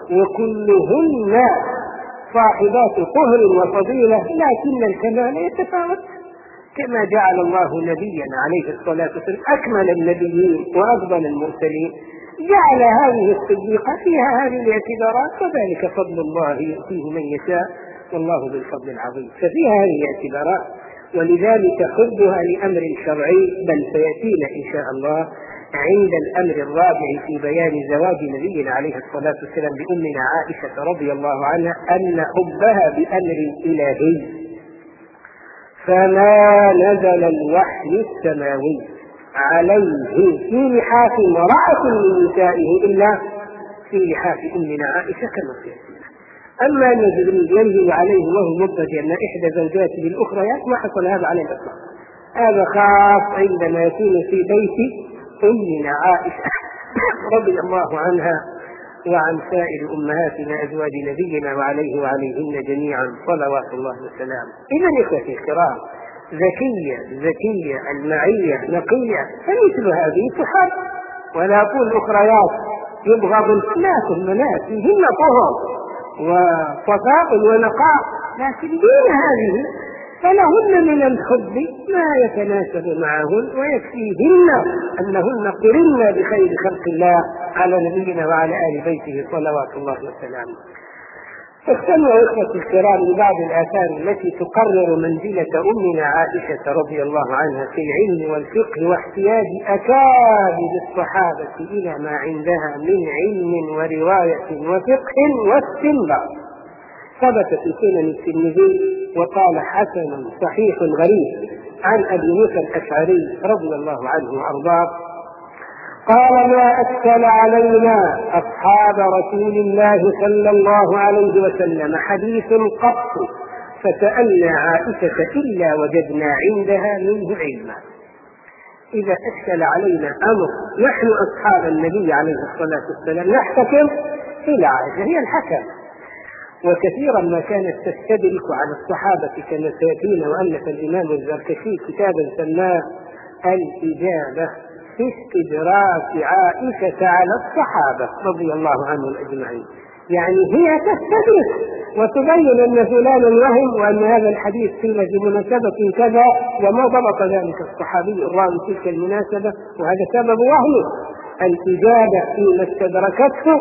وكلهن صاحبات طهر وفضيلة، لكن الكمال يتفاوت. كما جعل الله نبينا عليه الصلاة والسلام أكمل النبيين وأفضل المرسلين، جعل هذه الصديقة فيها هذه الاعتبارات، وذلك فضل الله يؤتيه من يشاء والله ذو الفضل العظيم. ففيها هذه الاعتبارات، ولذلك حبها لأمر شرعي بل سيأتينا إن شاء الله عند الأمر الرابع في بيان زواج نبينا عليه الصلاة والسلام بأمنا عائشة رضي الله عنها أن حبها بأمر إلهي، فما نزل الوحي السماوي عليه في لحاف امرأة من نسائه إلا في لحاف أمنا عائشة كما سيأتينا. أما أن جبريل ينزل عليه وهو مضطجع أن إحدى زوجاته بالأخرى ما حصل هذا على الإطلاق، هذا خاص عندما يكون في بيت أمنا عائشة رضي الله عنها وعن سائر أمهاتنا أزواج نبينا وعليه وعليهن جميعا صلوات الله وسلامه. إذا إخوتي الكرام، ذكية ذكية المعية نقية، فمثل هذه تحب، ولا أقول أخريات يبغض الناس المناس فيهن طهر وصفاء ونقاء، لكن دون هذه فلهن من الحب ما يتناسب معهن، ويكفيهن أنهن قرن بخير خلق الله على نبينا وعلى آل بيته صلوات الله وسلامه. استمعوا إخوتي الكرام لبعض الآثار التي تقرر منزلة أمنا عائشة رضي الله عنها في العلم والفقه واحتياج أكابر الصحابة إلى ما عندها من علم ورواية وفقه واستنباط. ثبت في سنن الترمذي وقال حسن صحيح غريب عن أبي موسى الأشعري رضي الله عنه وأرضاه قال: ما أكثر علينا أصحاب رسول الله صلى الله عليه وسلم حديث قط فسألنا عائشة إلا وجدنا عندها منه علما. إذا أشكل علينا أمر نحن أصحاب النبي عليه الصلاة والسلام نحتكم إلى عائشة، هي الحكم. وكثيرا ما كانت تستدرك على الصحابة كما سيأتينا، وألف الإمام الزركشي كتابا سماه الإجابة في استدراك عائشة على الصحابة رضي الله عنهم أجمعين. يعني هي تستدرك وتبين أن فلانا وهم، وأن هذا الحديث قيل بمناسبة كذا، وما ضبط ذلك الصحابي الراوي تلك المناسبة، وهذا سبب وهمه. الإجابة فيما استدركته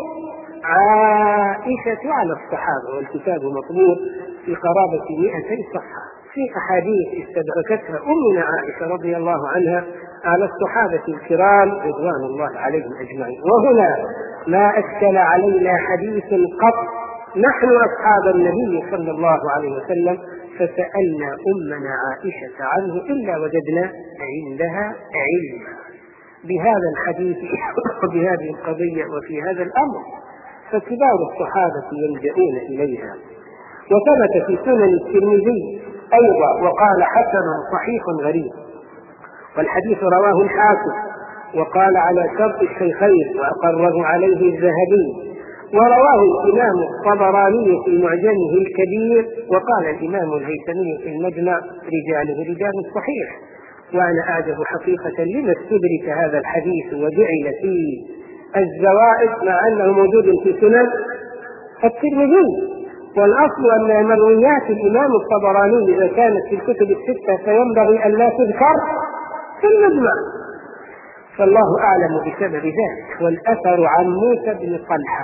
عائشة على الصحابة، والكتاب مطبوع في قرابة مئتي صفحة في أحاديث استدركتها أمنا عائشة رضي الله عنها على الصحابة الكرام رضوان الله عليهم أجمعين. وهنا ما أشكل علينا حديث قط نحن أصحاب النبي صلى الله عليه وسلم فسألنا أمنا عائشة عنه إلا وجدنا عندها علما بهذا الحديث وبهذه القضية وفي هذا الأمر، فكبار الصحابة يلجؤون إليها. وثبت في سنن الترمذي أيضا وقال حسن صحيح غريب، والحديث رواه الحاكم وقال على شرط الشيخين وأقره عليه الذهبي، ورواه الإمام الطبراني في معجمه الكبير، وقال الإمام الهيثمي في المجمع رجاله رجال الصحيح. وأنا أعجب حقيقة لما استدرك هذا الحديث وجعل في الزوائد مع أنه موجود في سنن الترمذي. والأصل أن مرويات الإمام الطبراني إذا كانت في الكتب الستة فينبغي أن لا تذكر في المجمع، فالله أعلم بسبب ذلك. والأثر عن موسى بن طلحة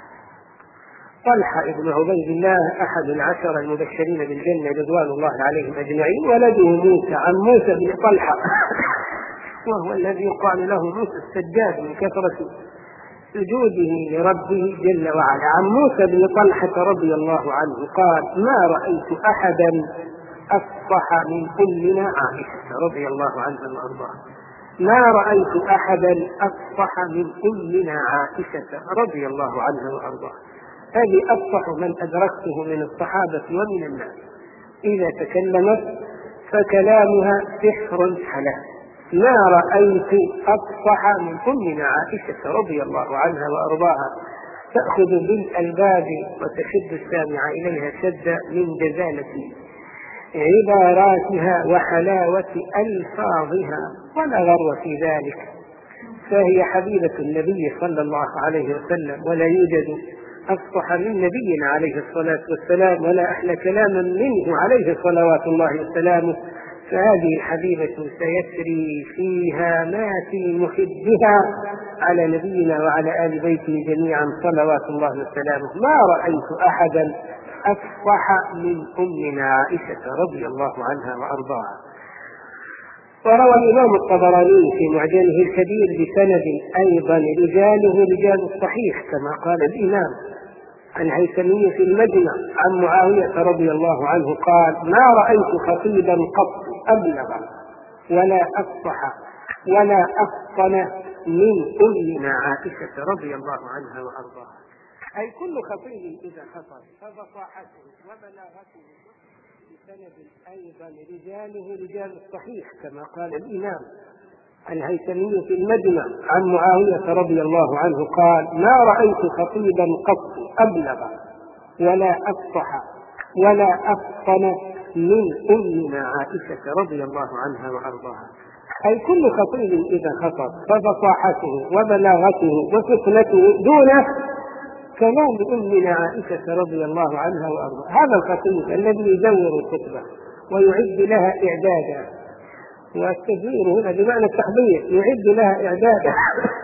طلحة ابن عبيد الله أحد العشر المبشرين بالجنة رضوان الله عليهم أجمعين، ولده موسى عن موسى بن طلحة وهو الذي يقال له موسى السجاد من كثرة سجوده لربه جل وعلا. عن موسى بن طلحة رضي الله عنه قال: ما رأيت أحدا أفصح من أمنا عائشة رضي الله عنها وأرضاها. ما رأيت أحدا أفصح من أمنا عائشة رضي الله عنها وأرضاها. هذه أفصح من أدركته من الصحابة ومن الناس، إذا تكلمت فكلامها سحر حلال. ما رأيت أفصح من أمنا عائشة رضي الله عنها وأرضاها، تأخذ بالألباب وتشد السامع إليها شد من جزالة عباراتها وحلاوة ألفاظها، ولا غرو في ذلك، فهي حبيبة النبي صلى الله عليه وسلم، ولا يوجد أفصح من نبينا عليه الصلاة والسلام، ولا أحلى كلاما منه عليه صلوات الله وسلامه. فهذه الحبيبة سيسري فيها ما في محبها على نبينا وعلى آل بيته جميعا صلوات الله وسلامه. ما رأيت أحدا أفصح من أمنا عائشة رضي الله عنها وأرضاها. وروى الإمام الطبراني في معجمه الكبير بسند أيضا رجاله رجال الصحيح كما قال الإمام، عن هيثمي في المجمع عن معاوية رضي الله عنه قال: ما رأيت خطيبا قط أبلغ ولا أفصح ولا أفطن من أمنا عائشة رضي الله عنها وأرضاها. أي كل خطيب إذا خطب ففصاحته وبلاغته بسند أيضا رجاله رجال الصحيح كما قال الإمام، عن هيثمي في المجمع عن معاوية رضي الله عنه قال: ما رأيت خطيبا قط أبلغ ولا أفصح ولا أفطن من أمنا عائشة رضي الله عنها وأرضاها. أي كل خطيب إذا خطب ففصاحته وبلاغته وفتنته دون كلام أمنا عائشة رضي الله عنها وأرضاها. هذا الخطيب الذي يزور الخطبة ويعد لها إعدادا، والتزوير هنا بمعنى التحضير، يعد لها إعدادا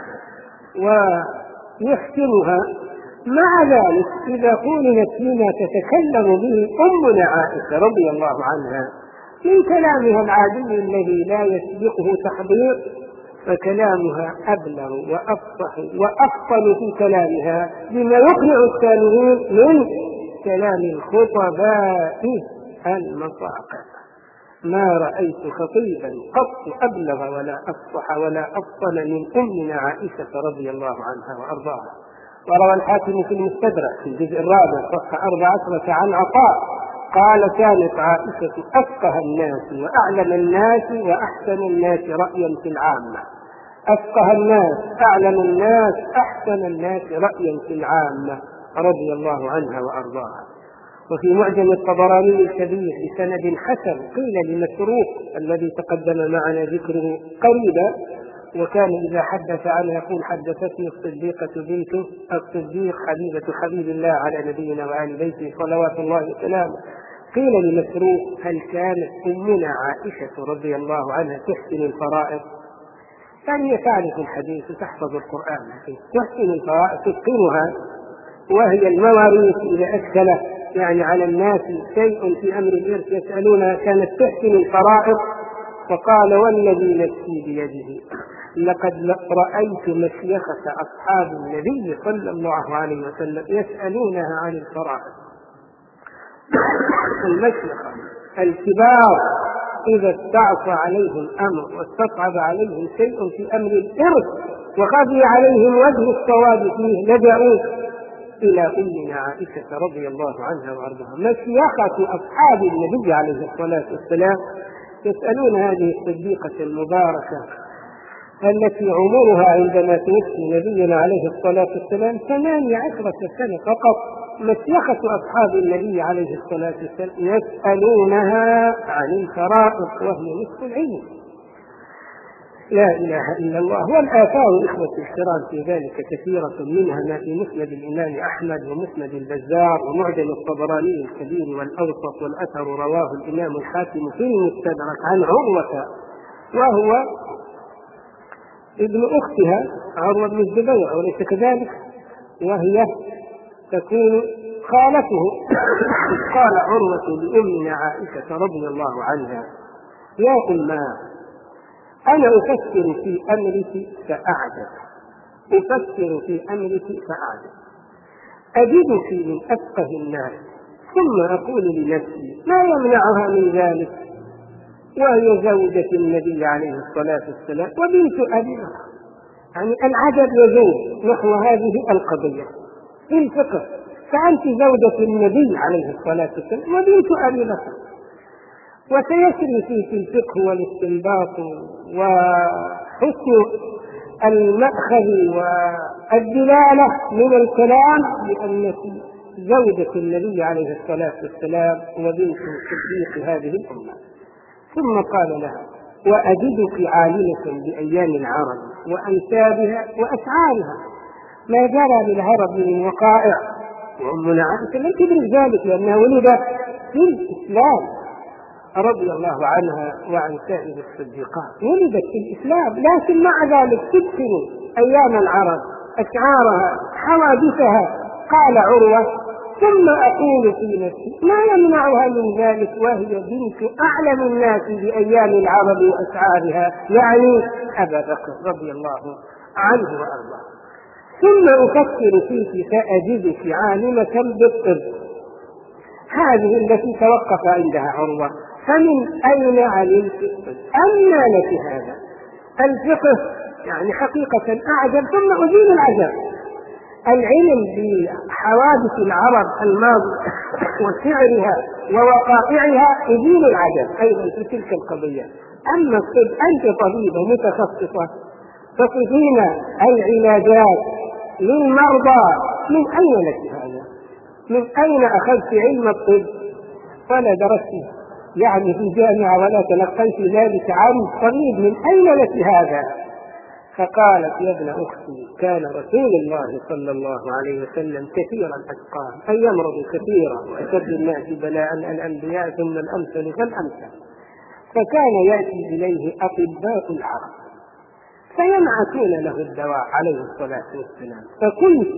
ويحسنها. مع ذلك إذا قولت لما تتكلم به أمنا عائشة رضي الله عنها من كلامها العادي الذي لا يسبقه تحضير، فكلامها أبلغ وأفصح وأفضل في كلامها بما يقنع السامعين من كلام الخطباء المصاقع. ما رأيت خطيبا قط أبلغ ولا أفصح ولا أفضل من أمنا عائشة رضي الله عنها وأرضاها. وروى الحاكم في المستدرك في الجزء الرابع صفحة أربع عشرة عن عطاء قال: كانت عائشة أفقه الناس وأعلم الناس وأحسن الناس رأيا في العامة. أفقه الناس، أعلم الناس، أحسن الناس رأيا في العامة، رضي الله عنها وأرضاها. وفي معجم الطبراني الكبير بسند حسن قيل لمسروق الذي تقدم معنا ذكره قريبا، وكان إذا حدث عنها يقول: حدثتني الصديقة بنته الصديق حبيبة حبيب الله على نبينا وآل بيته صلوات الله وسلامه. قيل لمسروق: هل كانت أمنا عائشة رضي الله عنها تحسن الفرائض؟ يعني تعرف الحديث وتحفظ القرآن، تحسن الفرائض تتقنها، وهي المواريث إذا أشكل يعني على الناس شيء في أمر الإرث يسألونها كانت تحسن الفرائض. فقال: والذي نفسي بيده لقد رأيت مشيخة أصحاب النبي صلى الله عليه وسلم يسألونها عن الفرائض. المشيخة الكبار إذا استعصى عليهم أمر واستصعب عليهم شيء في أمر الإرث وخفي عليهم وجه الصواب فيه لجأوا إلى أمنا عائشة رضي الله عنها وأرضاها، مشيخة أصحاب النبي عليه الصلاة والسلام، يسألون هذه الصديقة المباركة التي عمرها عندما توفي نبينا عليه الصلاة والسلام ثمانية عشرة سنة فقط، مشيخة أصحاب النبي عليه الصلاة والسلام يسألونها عن الفرائض وهي نصف العلم. لا إله إلا الله. والآثار إخوة الكرام في ذلك كثيرة، منها ما في مسند الإمام أحمد ومسند البزار ومعجم الطبراني الكبير والأوسط، والأثر رواه الإمام الحاكم في المستدرك عن عروة وهو ابن أختها عروة بن الزبير وليس كذلك، وهي تكون خالته. قال عروة لأمنا عائشة رضي الله عنها: يا أماه، أنا أفكر في أمرك فأعجب، أفكر في أمرك فأعجب، أجدك من أفقه الناس، ثم أقول لنفسي ما يمنعها من ذلك، وهي زوجة النبي عليه الصلاة والسلام وبنت أبي بكر. يعني العجب يزول نحو هذه القضية في الفقه، فأنت زوجة النبي عليه الصلاة والسلام وبنت أبي بكر. وسيسري فيك الفقه والاستنباط وحسن المأخذ والدلالة من الكلام بأنك زوجة النبي عليه الصلاة والسلام وبنت صديق هذه الأمة. ثم قال لها: وأجدك عالمة بأيام العرب وأنسابها وأشعارها، ما جرى للعرب من وقائع، وأمنا عائشة لم تدرك ذلك لأنها ولدت في الإسلام رضي الله عنها وعن سائر الصديقات، ولدت في الإسلام، لكن مع ذلك تتقن أيام العرب أشعارها حوادثها. قال عروة: ثم أقول في نفسي ما يمنعها من ذلك وهي بنت أعلم الناس بأيام العرب وأشعارها، يعني أبا بكر رضي الله عنه وأرضاه. ثم أفكر فيك فأجدك عالمة بالطب، هذه التي توقف عندها عروة. فمن أين علمت الطب؟ أنى لك هذا الفقه؟ يعني حقيقة أعجب ثم أزيل العجب. العلم بحوادث العرب الماضية وشعرها ووقائعها يزيل العجب أيضا في تلك القضية. أما الطب أنت طبيبة متخصصة تصفين العلاجات للمرضى، من أين لك هذا؟ من أين أخذت علم الطب؟ ولا درست يعني في جامعة ولا تلقيت ذلك عن طبيب، من أين لك هذا؟ فقالت: يا ابن أختي، كان رسول الله صلى الله عليه وسلم كثير الأسقام، أي يمرض كثيرا، وأشد الناس بلاء الأنبياء ثم الأمثل فالأمثل، فكان يأتي إليه أطباء العرب فينعتون له الدواء عليه الصلاة والسلام، فكنت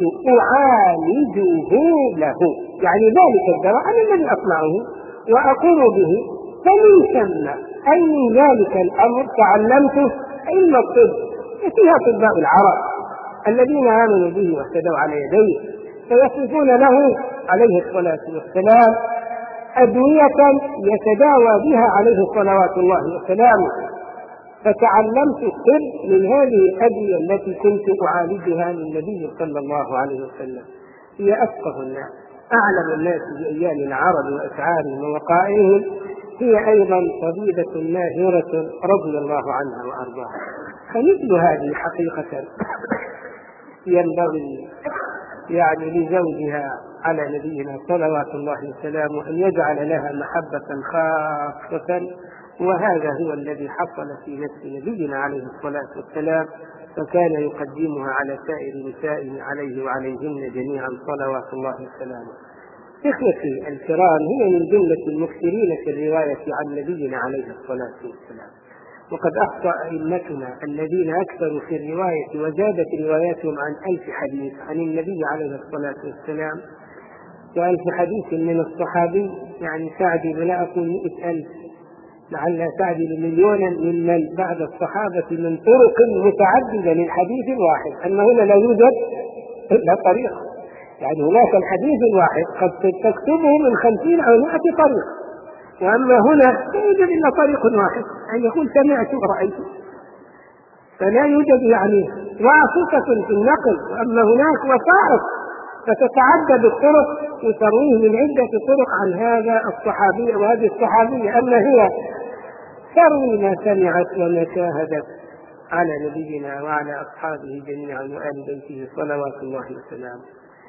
أعالجه له، يعني ذلك الدواء أنا الذي أصنعه وأقوم به. فمن ثم أي من ذلك الأمر تعلمته علم الطب، فيها أطباء العرب الذين آمنوا به واهتدوا على يديه، فيصفون له عليه الصلاة والسلام أدوية يتداوى بها عليه صلوات الله وسلامه. فتعلمت الطب من هذه الأدوية التي كنت أعالجها للنبي صلى الله عليه وسلم. هي أفقه الناس، أعلم الناس بأيام العرب وأشعارهم ووقائعهم، هي أيضا طبيبة ماهرة رضي الله عنها وأرضاها. فمثل هذه حقيقة ينبغي يعني لزوجها على نبينا صلوات الله وسلامه أن يجعل لها محبة خاصة، وهذا هو الذي حصل في نفس نبينا عليه الصلاة والسلام، فكان يقدمها على سائر نسائه عليه وعليهن جميعا صلوات الله وسلامه. إخوتي الكرام، هي من جملة المكثرين في الرواية عن نبينا عليه الصلاة والسلام، وقد أخطأ أئمتنا الذين أكثروا في الرواية وزادت رواياتهم عن ألف حديث عن النبي عليه الصلاة والسلام، وألف حديث من الصحابي يعني تعدل لا أقول مئة ألف، لعلها تعدل مليونا ممن بعد الصحابة من طرق متعددة للحديث الواحد. أما هنا لا يوجد إلا طريق، يعني هناك الحديث الواحد قد تكتبه من خمسين أو مئة طريق، وأما هنا لا يوجد إلا طريق واحد، أن يقول سمعت ورأيت، فلا يوجد يعني واسطة في النقل. وأما هناك وسائط فتتعدد الطرق وترويه من عدة طرق عن هذا الصحابي وهذه الصحابية، أما هي تروي ما سمعت وما شاهدت على نبينا وعلى أصحابه جميعا وآل بيته صلوات الله وسلامه.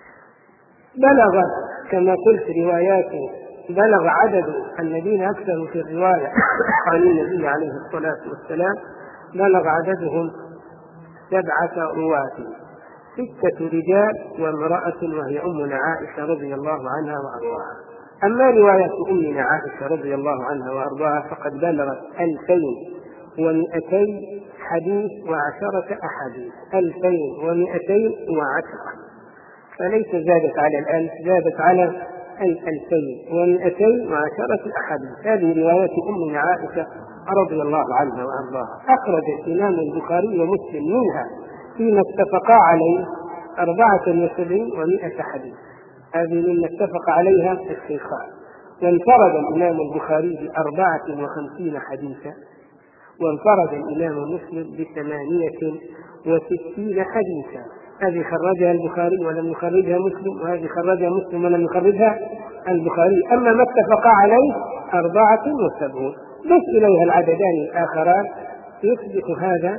بلغ كما قلت رواياته، بلغ عدد الذين أكثروا في الرواية عن النبي عليه الصلاة والسلام بلغ عددهم سبعة رواة، ستة رجال وامرأة وهي أمنا عائشة رضي الله عنها وأرضاها. أما رواية أمنا عائشة رضي الله عنها وأرضاها فقد بلغت ألفين ومئتين حديث وعشرة أحاديث، ألفين ومئتين وعشرة، فليس زادت على الألف، زادت على الألفين ومئتين وعشرة أحاديث. هذه رواية أمنا عائشة رضي الله عنها وأرضاها. أخرج الإمام البخاري ومسلم منها فيما اتفقا عليه أربعة وسبعين ومئة حديث، هذه مما اتفق عليها الشيخان. وانفرد الإمام البخاري بأربعة وخمسين حديثا، وانفرد الإمام مسلم بثمانية وستين حديثا. هذه خرجها البخاري ولم يخرجها مسلم، وهذه خرجها مسلم ولم يخرجها البخاري. أما ما اتفق عليه أربعة وسبعون، بس إليها العددان الآخران يصبح هذا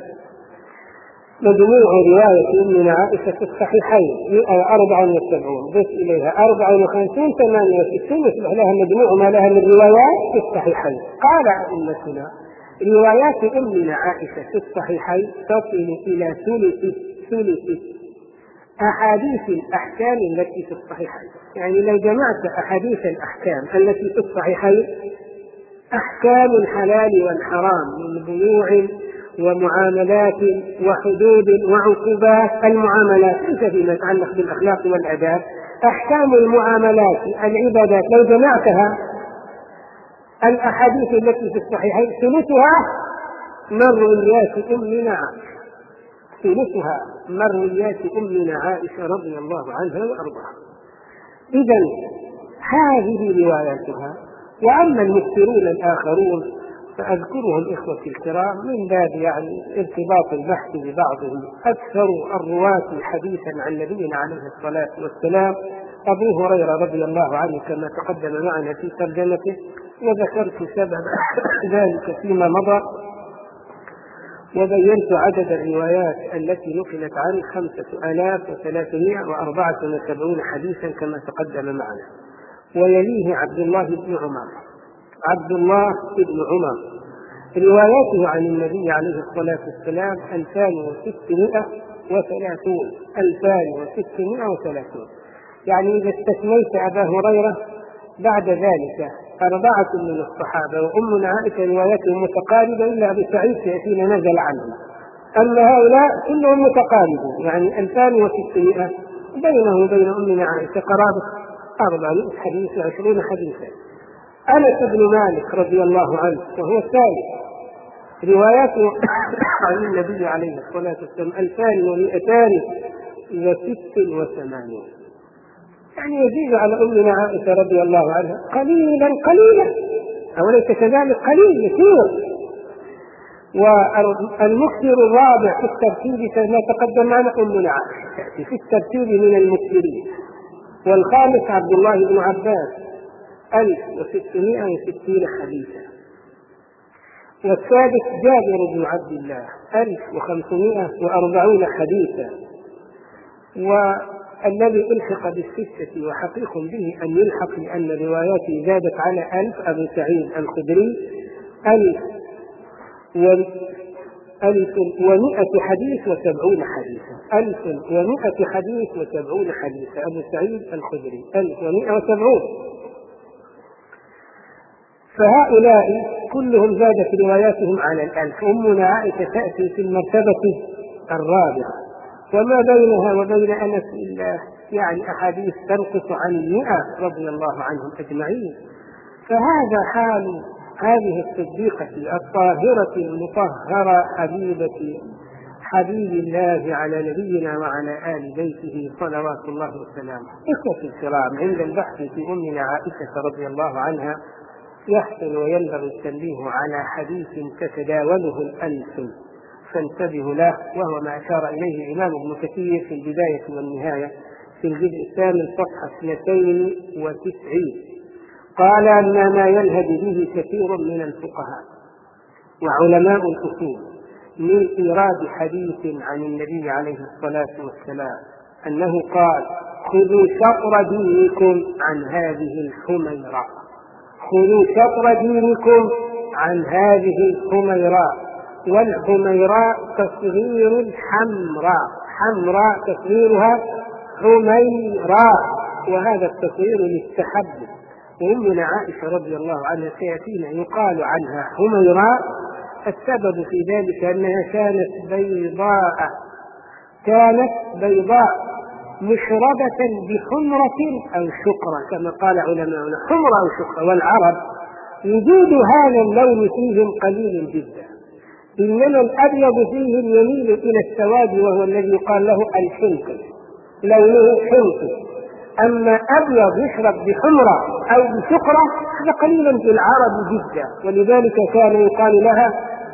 مجموع رواية أمنا عائشة في الصحيحين أربعة وسبعون، بس إليها أربعة وخمسون ثمانية وستين، يصبح لها مجموع ما لها من روايات في الصحيحين. قال أئمتنا روايات أمنا عائشة في الصحيحين تصل إلى ثلث ثلث أحاديث الأحكام التي في الصحيحين. يعني لو جمعت أحاديث الأحكام التي في الصحيحين، أحكام الحلال والحرام من بيوع ومعاملات وحدود وعقوبات، المعاملات ليس فيما يتعلق بالأخلاق والآداب، أحكام المعاملات العبادات، لو جمعتها الأحاديث التي في الصحيحين ثلثها مرويات أمنا عائشة، ثلثها مرويات أمنا عائشة رضي الله عنها وأرضاها. إذن هذه رواياتها. وأما المكثرون الآخرون فأذكرهم إخوتي الكرام من باب يعني ارتباط البحث ببعضهم. أكثر الرواة حديثا عن نبينا عليه الصلاة والسلام أبو هريرة رضي الله عنه كما تقدم معنا في ترجمته، وذكرت سبب ذلك فيما مضى، وبينت عدد الروايات التي نقلت عنه خمسة آلاف وثلاثمائة وأربعة وسبعين حديثا كما تقدم معنا. ويليه عبد الله بن عمر عبد الله بن عمر رواياته عن النبي عليه الصلاة والسلام ألفان وستمائة وثلاثون ألفان وستمائة وثلاثون. يعني إذا استثنيت أبا هريرة بعد ذلك أربعة من الصحابة وأمنا عائشة رواياتهم متقاربة إلا أبي سعيد سيأتينا نزل عنه. أما هؤلاء كلهم متقاربون، يعني ألفان وستمائة بينه وبين أمنا عائشة قرابة أربعمائة حديث وعشرين حديثا. أنس بن مالك رضي الله عنه وهو الثالث رواياته عن النبي عليه الصلاة والسلام ألفان ومئتان وست وثمانين، يعني يزيد على أمنا عائشة رضي الله عنها قليلا قليلا، أوليس كذلك؟ قليل يسير. والمكثر الرابع في الترتيب كما تقدم معنا أمنا عائشة، تأتي في الترتيب من المكثرين، والخامس عبد الله بن عباس ألف وستمائة وستين حديثا، والسادس جابر بن عبد الله ألف وخمسمائة وأربعين حديثا، والذي ألحق بالستة وحقيق به أن يلحق لأن رواياته زادت على ألف أبو سعيد الخدري ألف ألف ومائة حديث وسبعون حديثا، ألف ومائة حديث وسبعون حديثا، أبو سعيد الخدري ألف ومائة وسبعون. فهؤلاء كلهم زادت رواياتهم على الألف. أمنا عائشة تأتي في المرتبة الرابعة، وما بينها وبين أنس إلا يعني أحاديث تنقص عن المئة رضي الله عنهم أجمعين. فهذا حال هذه الصديقة الطاهرة المطهرة حبيبة حبيب الله على نبينا وعلى آل بيته صلوات الله وسلامه. إخوتي الكرام، عند البحث في أمنا عائشة رضي الله عنها يحسن وينبغي التنبيه على حديث تتداوله الألسن فانتبهوا له، وهو ما أشار إليه الإمام ابن كثير في البداية والنهاية في الجزء الثامن صفحة اثنتين وتسعين. قال أن ما يلهج به كثير من الفقهاء وعلماء الأصول من إيراد حديث عن النبي عليه الصلاة والسلام أنه قال: خذوا شطر دينكم عن هذه الحميراء، خذوا شطر دينكم عن هذه الحميراء. والحميراء تصغير الحمراء، حمراء تصغيرها حميراء، وهذا التصغير للتحدث. وأمنا عائشة رضي الله عنها سيأتينا يقال عنها حميراء، السبب في ذلك أنها كانت بيضاء، كانت بيضاء مشربة بحمرة أو شقرة كما قال علماؤنا، حمرة أو شقرة. والعرب وجود هذا اللون فيهم قليل جدا، إنما الأبيض فيهم يميل إلى السواد وهو الذي يقال له الحنقي، لونه حنقي. أما أبيض يشرب بحمرة أو بشقرة هذا قليلا في العرب جدا، ولذلك كان يقال لها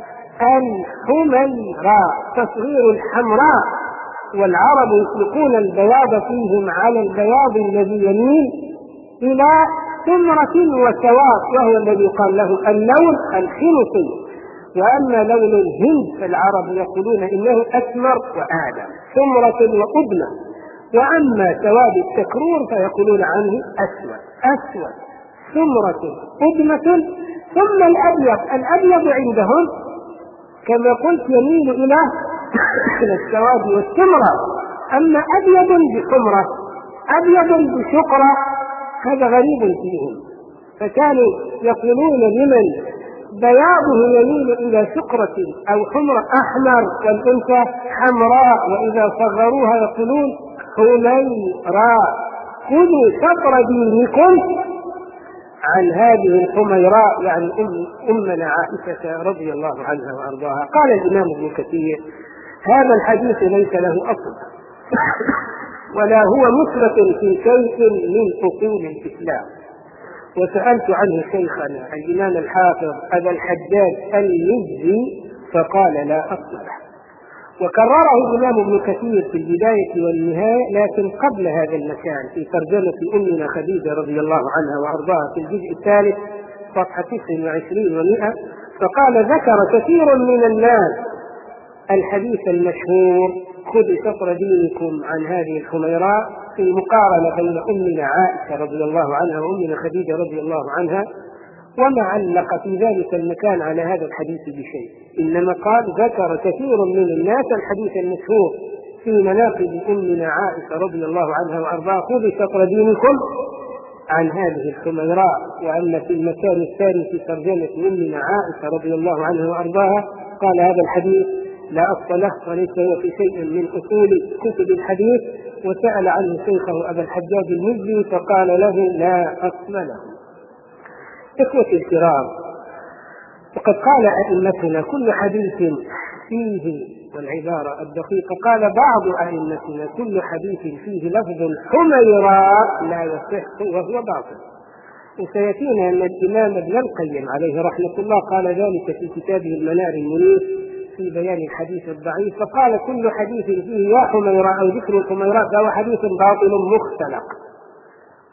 الحميراء تصغير الحمراء. والعرب يطلقون البياض فيهم على البياض الذي يميل إلى حمرة وسواد وهو الذي يقال له اللون الحنقي. وأما لون الهند فالعرب يقولون إنه أسمر وآدم، حمرة وأبنة. وأما سواد التكرور فيقولون عنه أسود، أسود حمرة أبنة. ثم الأبيض، الأبيض عندهم كما قلت يميل إلى السواد والسمرة. أما أبيض بحمرة، أبيض بشقرة، هذا غريب فيهم. فكانوا يقولون لمن بياضه يميل إلى شقرة أو حمرة أحمر، والأنثى حمراء، وإذا صغروها يقولون حميراء. خذوا شطر دينكم عن هذه الحميراء، يعني أم أمنا عائشة رضي الله عنها وأرضاها. قال الإمام ابن كثير: هذا الحديث ليس له أصل ولا هو مثبت في شيء من أصول الإسلام. وسألت عنه شيخنا الإمام الحافظ أبا الحجاج المزي فقال: لا أصل له. وكرره الإمام ابن كثير في البداية والنهاية، لكن قبل هذا المكان في ترجمة أمنا خديجة رضي الله عنها وأرضاها في الجزء الثالث صفحة تسع وعشرين ومئة، فقال: ذكر كثير من الناس الحديث المشهور: خذ شطر دينكم عن هذه الحميراء، في مقارنة بين أمنا عائشة رضي الله عنها وأمنا خديجة رضي الله عنها، وما علق في ذلك المكان على هذا الحديث بشيء، إنما قال: ذكر كثير من الناس الحديث المشهور في مناقب أمنا عائشة رضي الله عنها وأرضاها: خذ شطر دينكم عن هذه الحميراء. وأما في المكان الثاني في ترجمة أمنا عائشة رضي الله عنها وأرضاها قال: هذا الحديث لا أصل له وليس هو في شيء من أصول كتب الحديث. وسأل عنه شيخه أبا الحجاج المزي فقال له: لا أصل له. إخوتي الكرام، وقد قال أئمتنا: كل حديث فيه، والعبارة الدقيقة قال بعض أئمتنا: كل حديث فيه لفظ حميراء لا يصح وهو باطل. وسيأتينا أن الإمام ابن القيم عليه رحمة الله قال ذلك في كتابه المنار المنيف في بيان الحديث الضعيف، فقال: كل حديث فيه يا حميراء أو ذكر الحميراء فهو حديث باطل مختلق.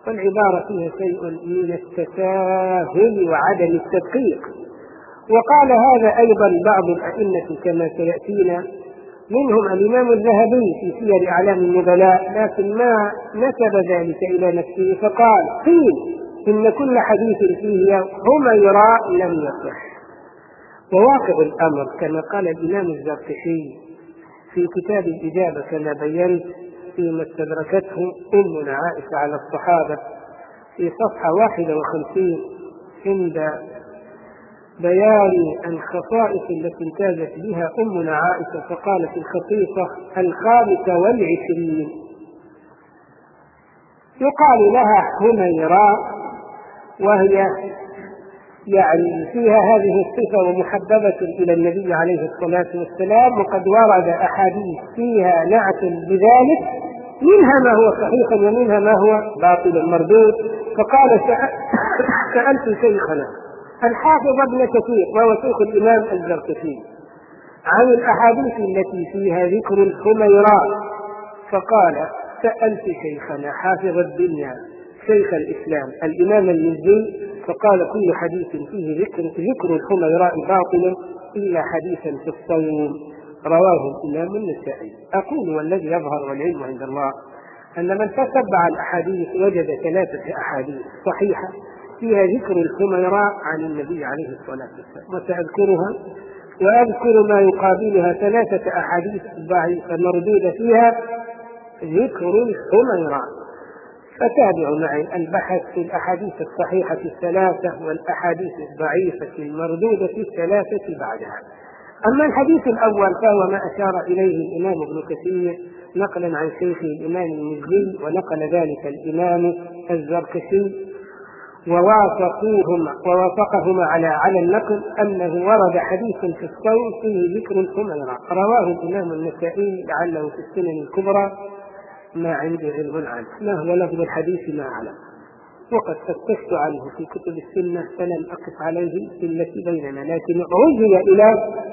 والعبارة فيها شيء من التساهل وعدم التدقيق. وقال هذا أيضا بعض الأئمة كما سيأتينا، منهم الإمام الذهبي في سير أعلام النبلاء، لكن ما نسب ذلك إلى نفسه فقال: قيل إن كل حديث فيه حميراء لم يصح. وواقع الأمر كما قال الإمام الزركشي في كتاب الإجابة كما بينت فيما استدركته أمنا عائشة على الصحابة في صفحة واحدة وخمسين عند بيان الخصائص التي امتازت بها أمنا عائشة، فقالت الخصيصة الخامسة والعشرين يقال لها حميراء، وهي يعني فيها هذه الصفة ومحببة إلى النبي عليه الصلاة والسلام، وقد ورد أحاديث فيها نعت بذلك، منها ما هو صحيح ومنها ما هو باطل مردود. فقال: سألت شيخنا الحافظ ابن كثير وهو شيخ الإمام الزركشي عن الأحاديث التي فيها ذكر الحميراء، فقال: سألت شيخنا حافظ الدنيا شيخ الإسلام الإمام المزي، فقال: كل حديث فيه ذكر, ذكر الحميراء باطل إلا حديثا في الصوم، رواه الإمام النسائي. أقول والذي يظهر والعلم عند الله أن من تتبع الأحاديث وجد ثلاثة أحاديث صحيحة فيها ذكر الحميراء عن النبي عليه الصلاة والسلام، وسأذكرها وأذكر ما يقابلها ثلاثة أحاديث ضعيفة مردودة فيها ذكر الحميراء. فتابعوا معي البحث في الأحاديث الصحيحة الثلاثة والأحاديث الضعيفة المردودة الثلاثة بعدها. أما الحديث الأول فهو ما أشار إليه الإمام ابن كثير نقلا عن شيخه الإمام المزي، ونقل ذلك الإمام الزركشي ووافقوهما ووافقهما على على النقل أنه ورد حديث في الصوم فيه ذكر الحميراء، رواه الإمام النسائي لعله في السنن الكبرى، ما عندي علم عنه، ما هو لفظ الحديث ما أعلم، وقد فتشت عنه في كتب السنة فلم أقف عليه في التي بيننا، لكن رجع إلى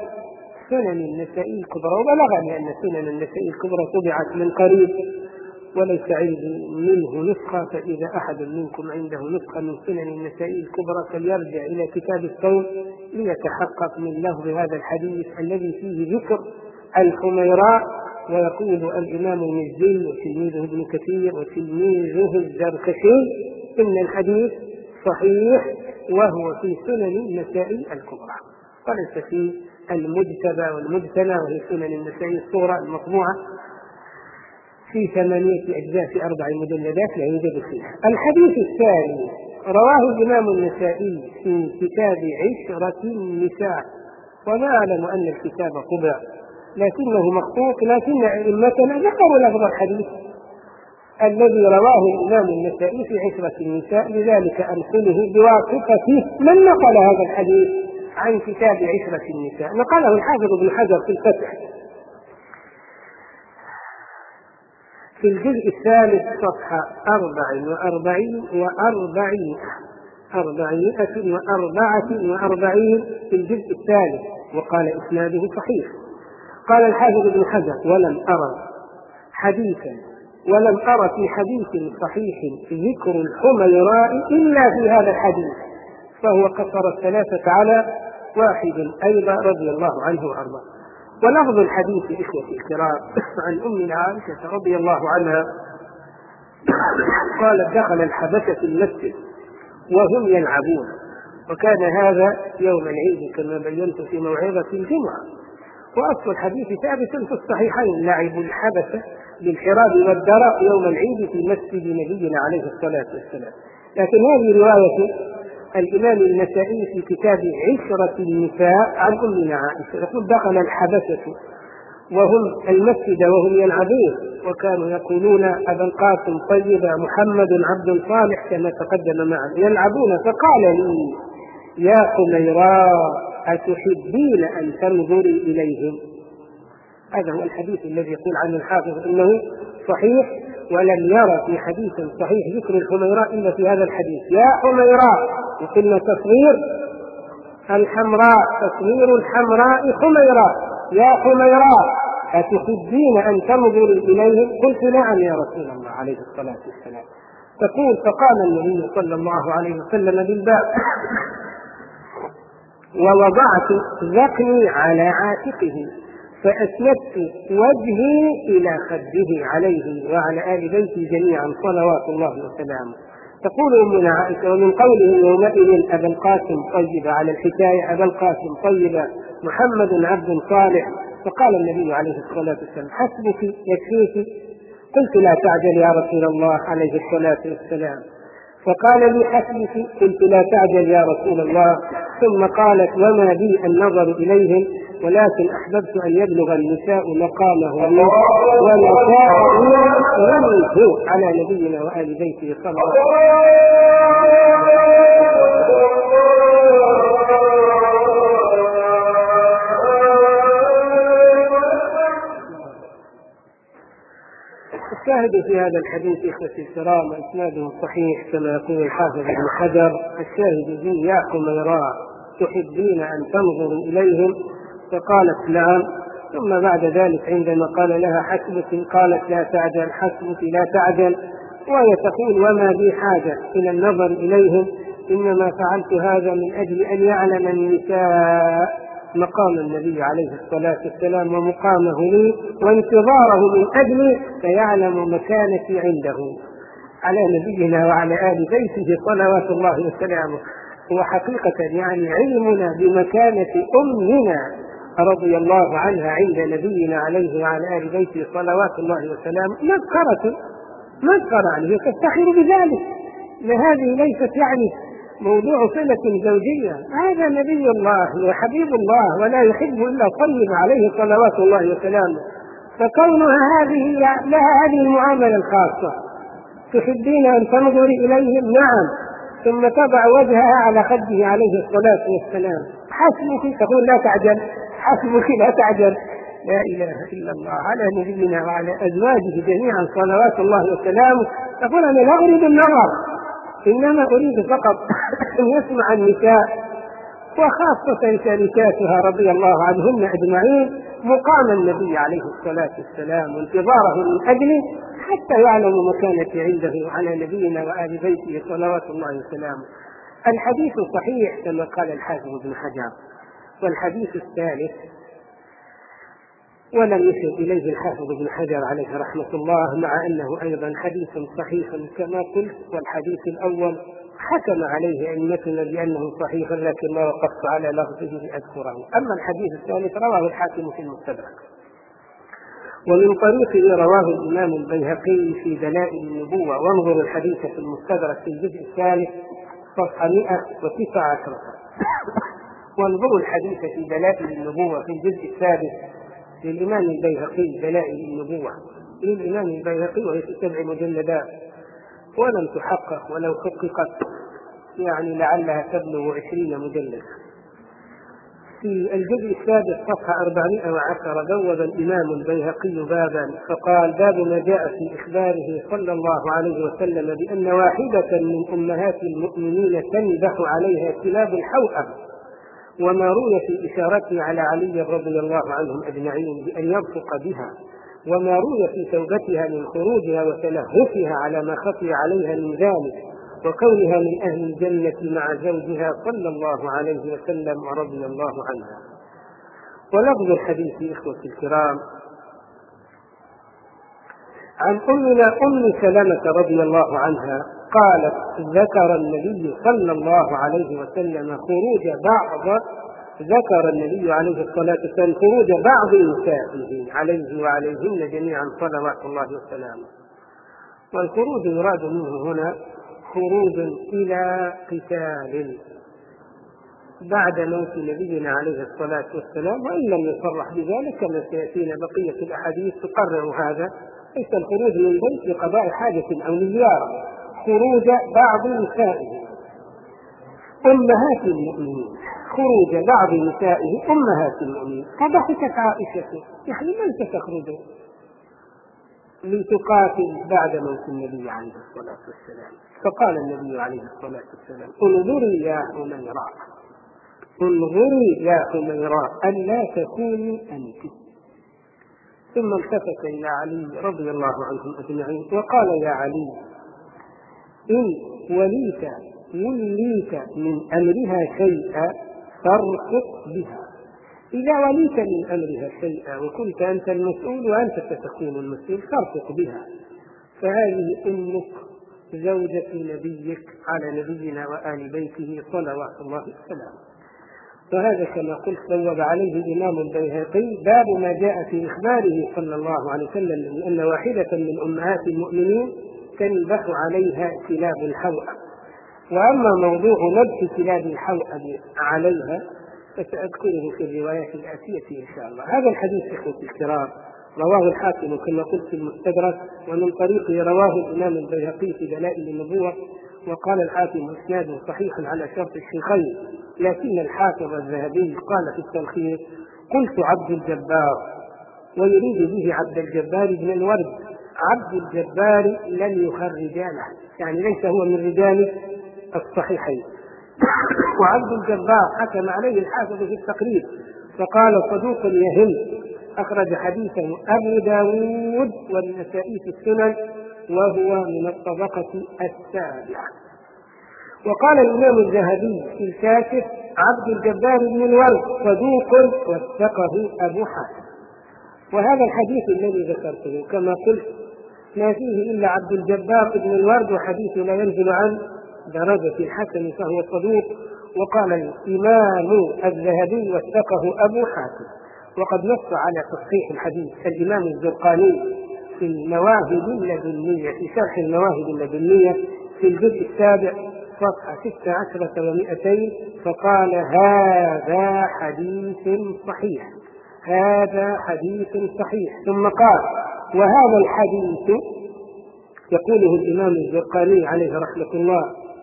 سنن النسائي الكبرى، وبلغني أن سنن النسائي الكبرى طبعت من قريب وليس عندي منه نسخة، فإذا أحد منكم عنده نسخة من سنن النسائي الكبرى فليرجع إلى كتاب الصوم ليتحقق من لفظ هذا الحديث الذي فيه ذكر الحميراء. ويقول الإمام المزي وتلميذه ابن كثير وتلميذه الزركشي إن الحديث صحيح وهو في سنن النسائي الكبرى، وليس في المجتبى والمجتنى وهي سنن النسائي الصغرى المطبوعة في ثمانية أجزاء في أربع مجلدات لا يوجد فيها. الحديث الثاني رواه الإمام النسائي في كتاب عشرة النساء، وما أعلم أن الكتاب طبع لكنه مخطوط، لكن أئمتنا ذكروا لفظ الحديث الذي رواه الإمام النسائي في عشرة النساء، لذلك أنقله بواسطة من نقل هذا الحديث عن كتاب عشرة النساء. نقله الحافظ ابن حجر في الفتح في الجزء الثالث صفحة أربع وأربعين وأربعين أربعمائة وأربعة وأربعين في الجزء الثالث، وقال إسناده صحيح. قال الحافظ ابن حجر: ولم أرى حديثا ولم أرى في حديث صحيح ذكر الحميراء إلا في هذا الحديث، فهو قصر الثلاثة على واحد أيضا رضي الله عنه وأرضاه. ولفظ الحديث إخوة الكرام عن أمنا عائشة رضي الله عنها قالت: دخل الحبشة المسجد وهم يلعبون، وكان هذا يوم العيد كما بينت في موعظة الجمعة. وأصل الحديث ثابت في الصحيحين: لعب الحبشة بالحراب والدرق يوم العيد في مسجد نبينا عليه الصلاة والسلام. لكن هذه رواية الإمام النسائي في كتاب عشرة النساء عن أمنا عائشة، يقول: دخل الحبشة وهم المسجد وهم يلعبون، وكانوا يقولون: أبا القاسم طيب محمد عبد صالح كما تقدم معنا، يلعبون. فقال لي: يا حميراء أتحبين أن تنظري إليهم؟ هذا هو الحديث الذي يقول عنه الحافظ إنه صحيح، ولم يرى في حديث صحيح ذكر الحميراء إلا في هذا الحديث. يا حميراء، وقلنا تصوير الحمراء، تصوير الحمراء حميراء، يا حميراء أتحبين أن تنظري إليهم؟ قلت: نعم يا رسول الله عليه الصلاة والسلام. تقول: فقام النبي صلى الله عليه وسلم بالباب ووضعت ذقني على عاتقه فأسندت وجهي إلى خده عليه وعلى آل بيته جميعا صلوات الله وسلامه. تقول أمنا عائشة: ومن قوله يومئذ أبا القاسم طيب على الحكاية أبا القاسم طيب محمد عبد صالح، فقال النبي عليه الصلاة والسلام: حسبك يكفيك. قلت: لا تعجل يا رسول الله عليه الصلاة والسلام. فقال لي: حسبك. قلت: لا تعجل يا رسول الله. ثم قالت: وما بي النظر إليهم ولكن أحببت أن يبلغ النساء مقامه ونساء منه على نبينا وآل بيته صلى الله عليه وسلم. الشاهد في هذا الحديث إخوتي الكرام إسناده صحيح كما يقول الحافظ ابن حجر: الشاهد فيه: يا حميراء تحبين أن تنظروا إليهم؟ فقالت: نعم. ثم بعد ذلك عندما قال لها: حسبك، قالت: لا تعجل. حسبك لا تعجل. وهي تقول: وما بي حاجة إلى النظر إليهم، إنما فعلت هذا من أجل أن يعلم النساء مقام النبي عليه الصلاة والسلام ومقامه لي وانتظاره من أجلي فيعلم مكانتي عنده على نبينا وعلى آل بيته صلوات الله وسلامه. وحقيقة يعني علمنا بمكانة أمنا رضي الله عنها عند نبينا عليه وعلى آل بيته صلوات الله وسلامه مذكرة مذكرة عنه تفتخر بذلك. هذه ليست يعني موضوع صلة زوجية، هذا نبي الله وحبيب الله ولا يحب إلا طيب عليه صلوات الله وسلامه. فكونها هذه لها هذه المعاملة الخاصة: تحبين أن تنظري إليهم؟ نعم. ثم تضع وجهها على خده عليه الصلاة والسلام. حسبك، تقول: لا تعجل. حسبك لا تعجل. لا إله إلا الله على نبينا وعلى أزواجه جميعا صلوات الله وسلامه. تقول: أنا لا أريد النظر، إنما أريد فقط أن يسمع النساء وخاصة شركاتها رضي الله عنهن أجمعين مقام النبي عليه الصلاة والسلام وانتظاره من أجله حتى يعلم مكانتي عنده على نبينا وآل بيته صلوات الله وسلامه. الحديث صحيح كما قال الحافظ ابن حجر. والحديث الثالث ولم يشر إليه الحافظ ابن حجر عليه رحمة الله، مع أنه أيضا حديث صحيح كما قلت. والحديث الأول حكم عليه أئمتنا بأنه صحيح لكن ما وقفت على لفظه لأذكره. أما الحديث الثالث رواه الحاكم في المستدرك، ومن طريقه رواه الإمام البيهقي في دلائل النبوة. وانظروا الحديث في المستدرك في الجزء الثالث صفحة مئة وتسعة عشر. وانظروا الحديث في دلائل النبوة في الجزء الثالث للإمام البيهقي دلائل النبوة للإمام البيهقي، وهي في سبع مجلدات ولم تحقق ولو حققت يعني لعلها تبلغ عشرين مجلدا. في الجزء السادس صفحة أربعمائة وعشرة بوب الإمام البيهقي بابا فقال: باب ما جاء في إخباره صلى الله عليه وسلم بأن واحدة من أمهات المؤمنين تنبح عليها كلاب الحوأب، وما روي في إشارته على علي رضي الله عنهم أجمعين بأن يرفق بها، وما روي في توبتها من خروجها وتلهفها على ما خفي عليها من ذلك، وكونها من أهل الجنة مع زوجها صلى الله عليه وسلم ورضي الله عنها. ولفظ الحديث إخوتي الكرام عن أمنا أم سلمة رضي الله عنها قالت: ذكر النبي صلى الله عليه وسلم خروج بعض ذكر النبي عليه الصلاة والسلام خروج بعض نسائه عليه وعليهن جميعا صلوات الله وسلامه. والخروج يراد منه هنا خروج إلى قتال بعد موت نبينا عليه الصلاة والسلام، وإن لم يصرح بذلك كما سيأتينا بقية الأحاديث تقرر هذا. ليس الخروج من بيت لقضاء حاجة أو لزيارة، خروج بعض نسائه أمهات المؤمنين، خروج بعض نسائه أمهات المؤمنين. فضحكت عائشة: يعني من ستخرج لتقاتل بعد موت النبي عليه الصلاة والسلام؟ فقال النبي عليه الصلاة والسلام: انظري يا حميراء، انظري يا حميراء ألا تكوني أنت. ثم التفت إلى علي رضي الله عنهم أجمعين وقال: يا علي، إن وليت وليت من أمرها شيئا فارفق بها. إذا وليت من أمرها شيئا وكنت أنت المسؤول وأنت ستكون المسؤول فارفق بها. فهذه أمك زوجة نبيك على نبينا وآل بيته صلوات الله وسلامه. وهذا كما قلت بوب عليه الإمام البيهقي باب ما جاء في إخباره صلى الله عليه وسلم بأن واحدة من أمهات المؤمنين تنبح عليها كلاب الحوأب. وأما موضوع نبح كلاب الحوأب عليها فسأذكره في الروايات الآتية إن شاء الله. هذا الحديث إخوة الكرام رواه الحاكم كما قلت في المستدرك، ومن طريقه رواه الإمام البيهقي في دلائل النبوة، وقال الحاكم إسناده صحيح على شرط الشيخين، لكن الحافظ الذهبي قال في التلخيص: قلت عبد الجبار، ويريد به عبد الجبار بن الورد. عبد الجبار لم يخرج رجاله، يعني ليس هو من رجال الصحيحين. وعبد الجبار حكم عليه الحافظ في التقريب فقال: صدوق يهم، أخرج حديثه أبو داود والنسائي في السنن، وهو من الطبقة السابعة. وقال الإمام الذهبي في الكاشف: عبد الجبار بن الورد صدوق وثقه أبو حاتم. وهذا الحديث الذي ذكرته كما قلت ما فيه إلا عبد الجبار بن الورد، وحديث لا ينزل عن درجة الحسن فهو صدوق. وقال الإمام الذهبي: وثقه أبو حاتم. وقد نص على تصحيح الحديث الإمام الزرقاني في المواهب اللدنية، في شرح المواهب اللدنية في الجزء السابع صفحة ستة عشرة ومئتين، فقال: هذا حديث صحيح، هذا حديث صحيح. ثم قال: وهذا الحديث، يقوله الإمام الزرقاني عليه رحمة الله،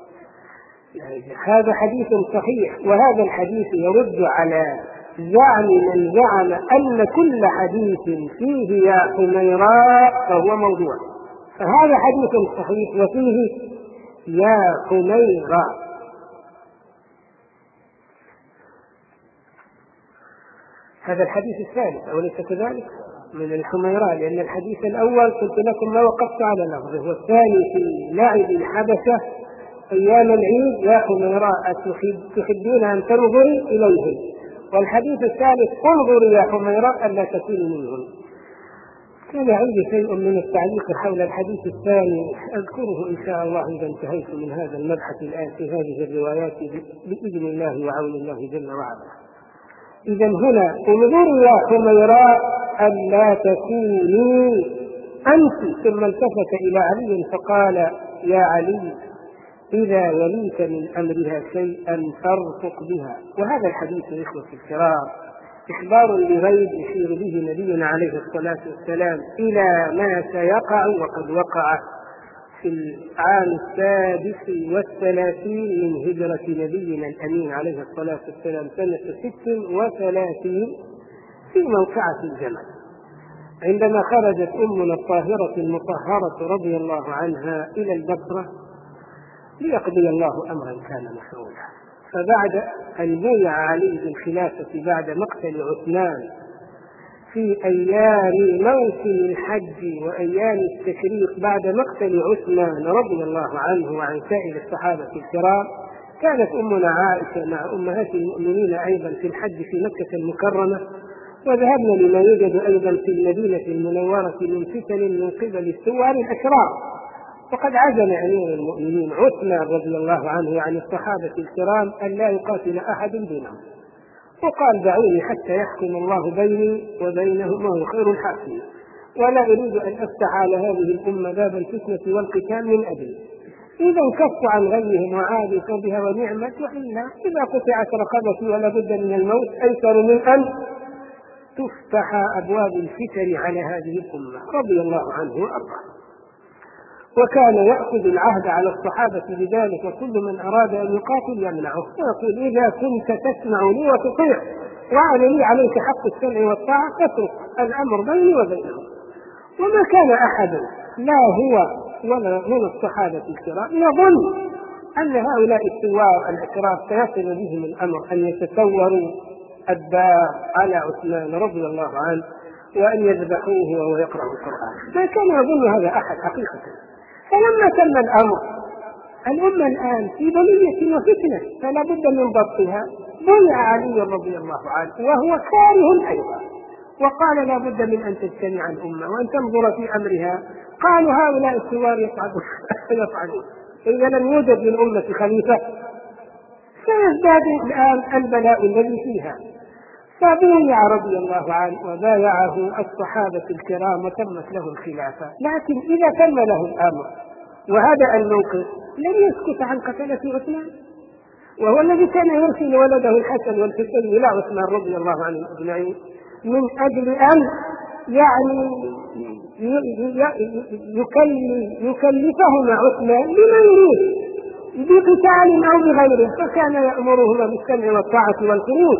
هذا حديث صحيح، وهذا الحديث يرد على زعم من زعم أن كل حديث فيه يا حميراء فهو موضوع. فهذا حديث صحيح وفيه يا حميراء. هذا الحديث الثالث أوليس كذلك من الحميراء، لأن الحديث الأول قلت لكم ما وقفت على لفظه، والثاني في لاعب الحبشة أيام العيد: يا حميراء تحبين أن تنظري إليهم. والحديث الثالث: انظري يا حميراء ألا تكوني منهم. كان عندي شيء من التعليق حول الحديث الثاني أذكره إن شاء الله إذا انتهيت من هذا المبحث الآن في هذه الروايات بإذن الله وعون الله جل وعلا. إذا هنا: انظري يا حميراء ألا تكوني أنت. ثم التفت إلى علي فقال: يا علي، إذا وليت من أمرها شيئا فارفق بها. وهذا الحديث يا إخوة الكرام إخبار بغيب يشير به نبينا عليه الصلاة والسلام إلى ما سيقع وقد وقع في العام السادس والثلاثين من هجرة نبينا الأمين عليه الصلاة والسلام سنة ست وثلاثين في موقعة الجمل، عندما خرجت أمنا الطاهرة المطهرة رضي الله عنها إلى البصرة ليقضي الله أمرا كان مفعولا. فبعد أن بويع عليه بالخلافة بعد مقتل عثمان في أيام موسم الحج وأيام التشريق بعد مقتل عثمان رضي الله عنه وعن سائر الصحابة الكرام، كانت أمنا عائشة مع أمهات المؤمنين أيضا في الحج في مكة المكرمة، وذهبنا لما يوجد أيضا في المدينة المنورة من فتن من قبل الثوار الأشرار. وقد عزم أمير المؤمنين عثمان رضي الله عنه وعن الصحابة الكرام أن لا يقاتل أحد دونهم، وقال: دعوني حتى يحكم الله بيني وبينهم وهو خير الحاكمين، ولا أريد أن أفتح على هذه الأمة باب الفتنة والقتال من أجل. إذا كفوا عن غيهم وعادوا فبها ونعمت، وإلا إذا قطعت رقبتي ولا بد من الموت أيسر من أن تفتح أبواب الفتن على هذه الأمة رضي الله عنه وأرضاه. وكان يأخذ العهد على الصحابة بذلك، وكل من أراد أن يقاتل يمنعه، ويقول: إذا كنت تسمع لي وتطيع وأنا لي عليك حق السمع والطاعة فاترك الأمر بيني وبينهم. وما كان أحد لا هو ولا من الصحابة الكرام يظن أن هؤلاء الثوار الأشرار سيصل بهم الأمر أن يتسوروا الدار على عثمان رضي الله عنه وأن يذبحوه وهو يقرأ القرآن. ما كان يظن هذا أحد حقيقة. فلما تم الأمر الأمة الآن في بلية وفتنة فلا بد من ضبطها. بيع علي رضي الله عنه وهو كاره أيضا، وقال لا بد من أن تجتمع الأمة وأن تنظر في أمرها. قالوا هؤلاء الثوار يفعلون، إذا لم يوجد للأمة خليفة سيزداد الآن البلاء الذي فيها. فبيع رضي الله عنه وبايعه الصحابة الكرام وتمت له الخلافة. لكن إذا تم له الأمر وهذا الموقف لم يسكت عن قتلة عثمان، وهو الذي كان يرسل ولده الحسن والحسين إلى عثمان رضي الله عنه أجمعين من أجل أن يعني يكلفهما عثمان بما يريد بقتال أو بغيره، فكان يأمرهما بالسمع والطاعة والخروج.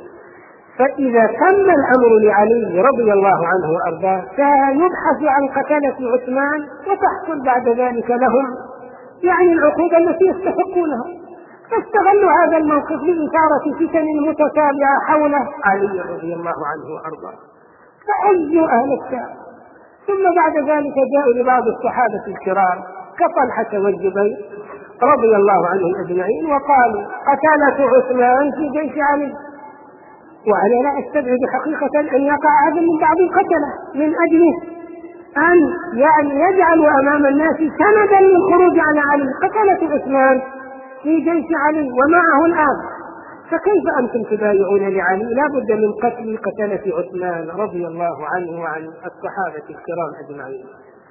فإذا تم الأمر لعلي رضي الله عنه وأرضاه سيبحث عن قتلة عثمان وتحصل بعد ذلك لهم يعني العقوبة التي يستحقونها. فاستغلوا هذا الموقف لإثارة فتن متتابعة حول علي رضي الله عنه وأرضاه فعزوا أهل الشام. ثم بعد ذلك جاءوا لبعض الصحابة الكرام كطلحة والزبير رضي الله عنهم أجمعين وقالوا قتلة عثمان في جيش علي، وأنا لا أستبعد حقيقة أن يقع هذا من بعض القتلة من أجل أن يعني يجعلوا أمام الناس سندا للخروج على علي. قتلة عثمان في جيش علي ومعه الآن، فكيف أنتم تبايعون لعلي؟ لا بد من قتل قتلة عثمان رضي الله عنه وعن الصحابة الكرام أجمعين.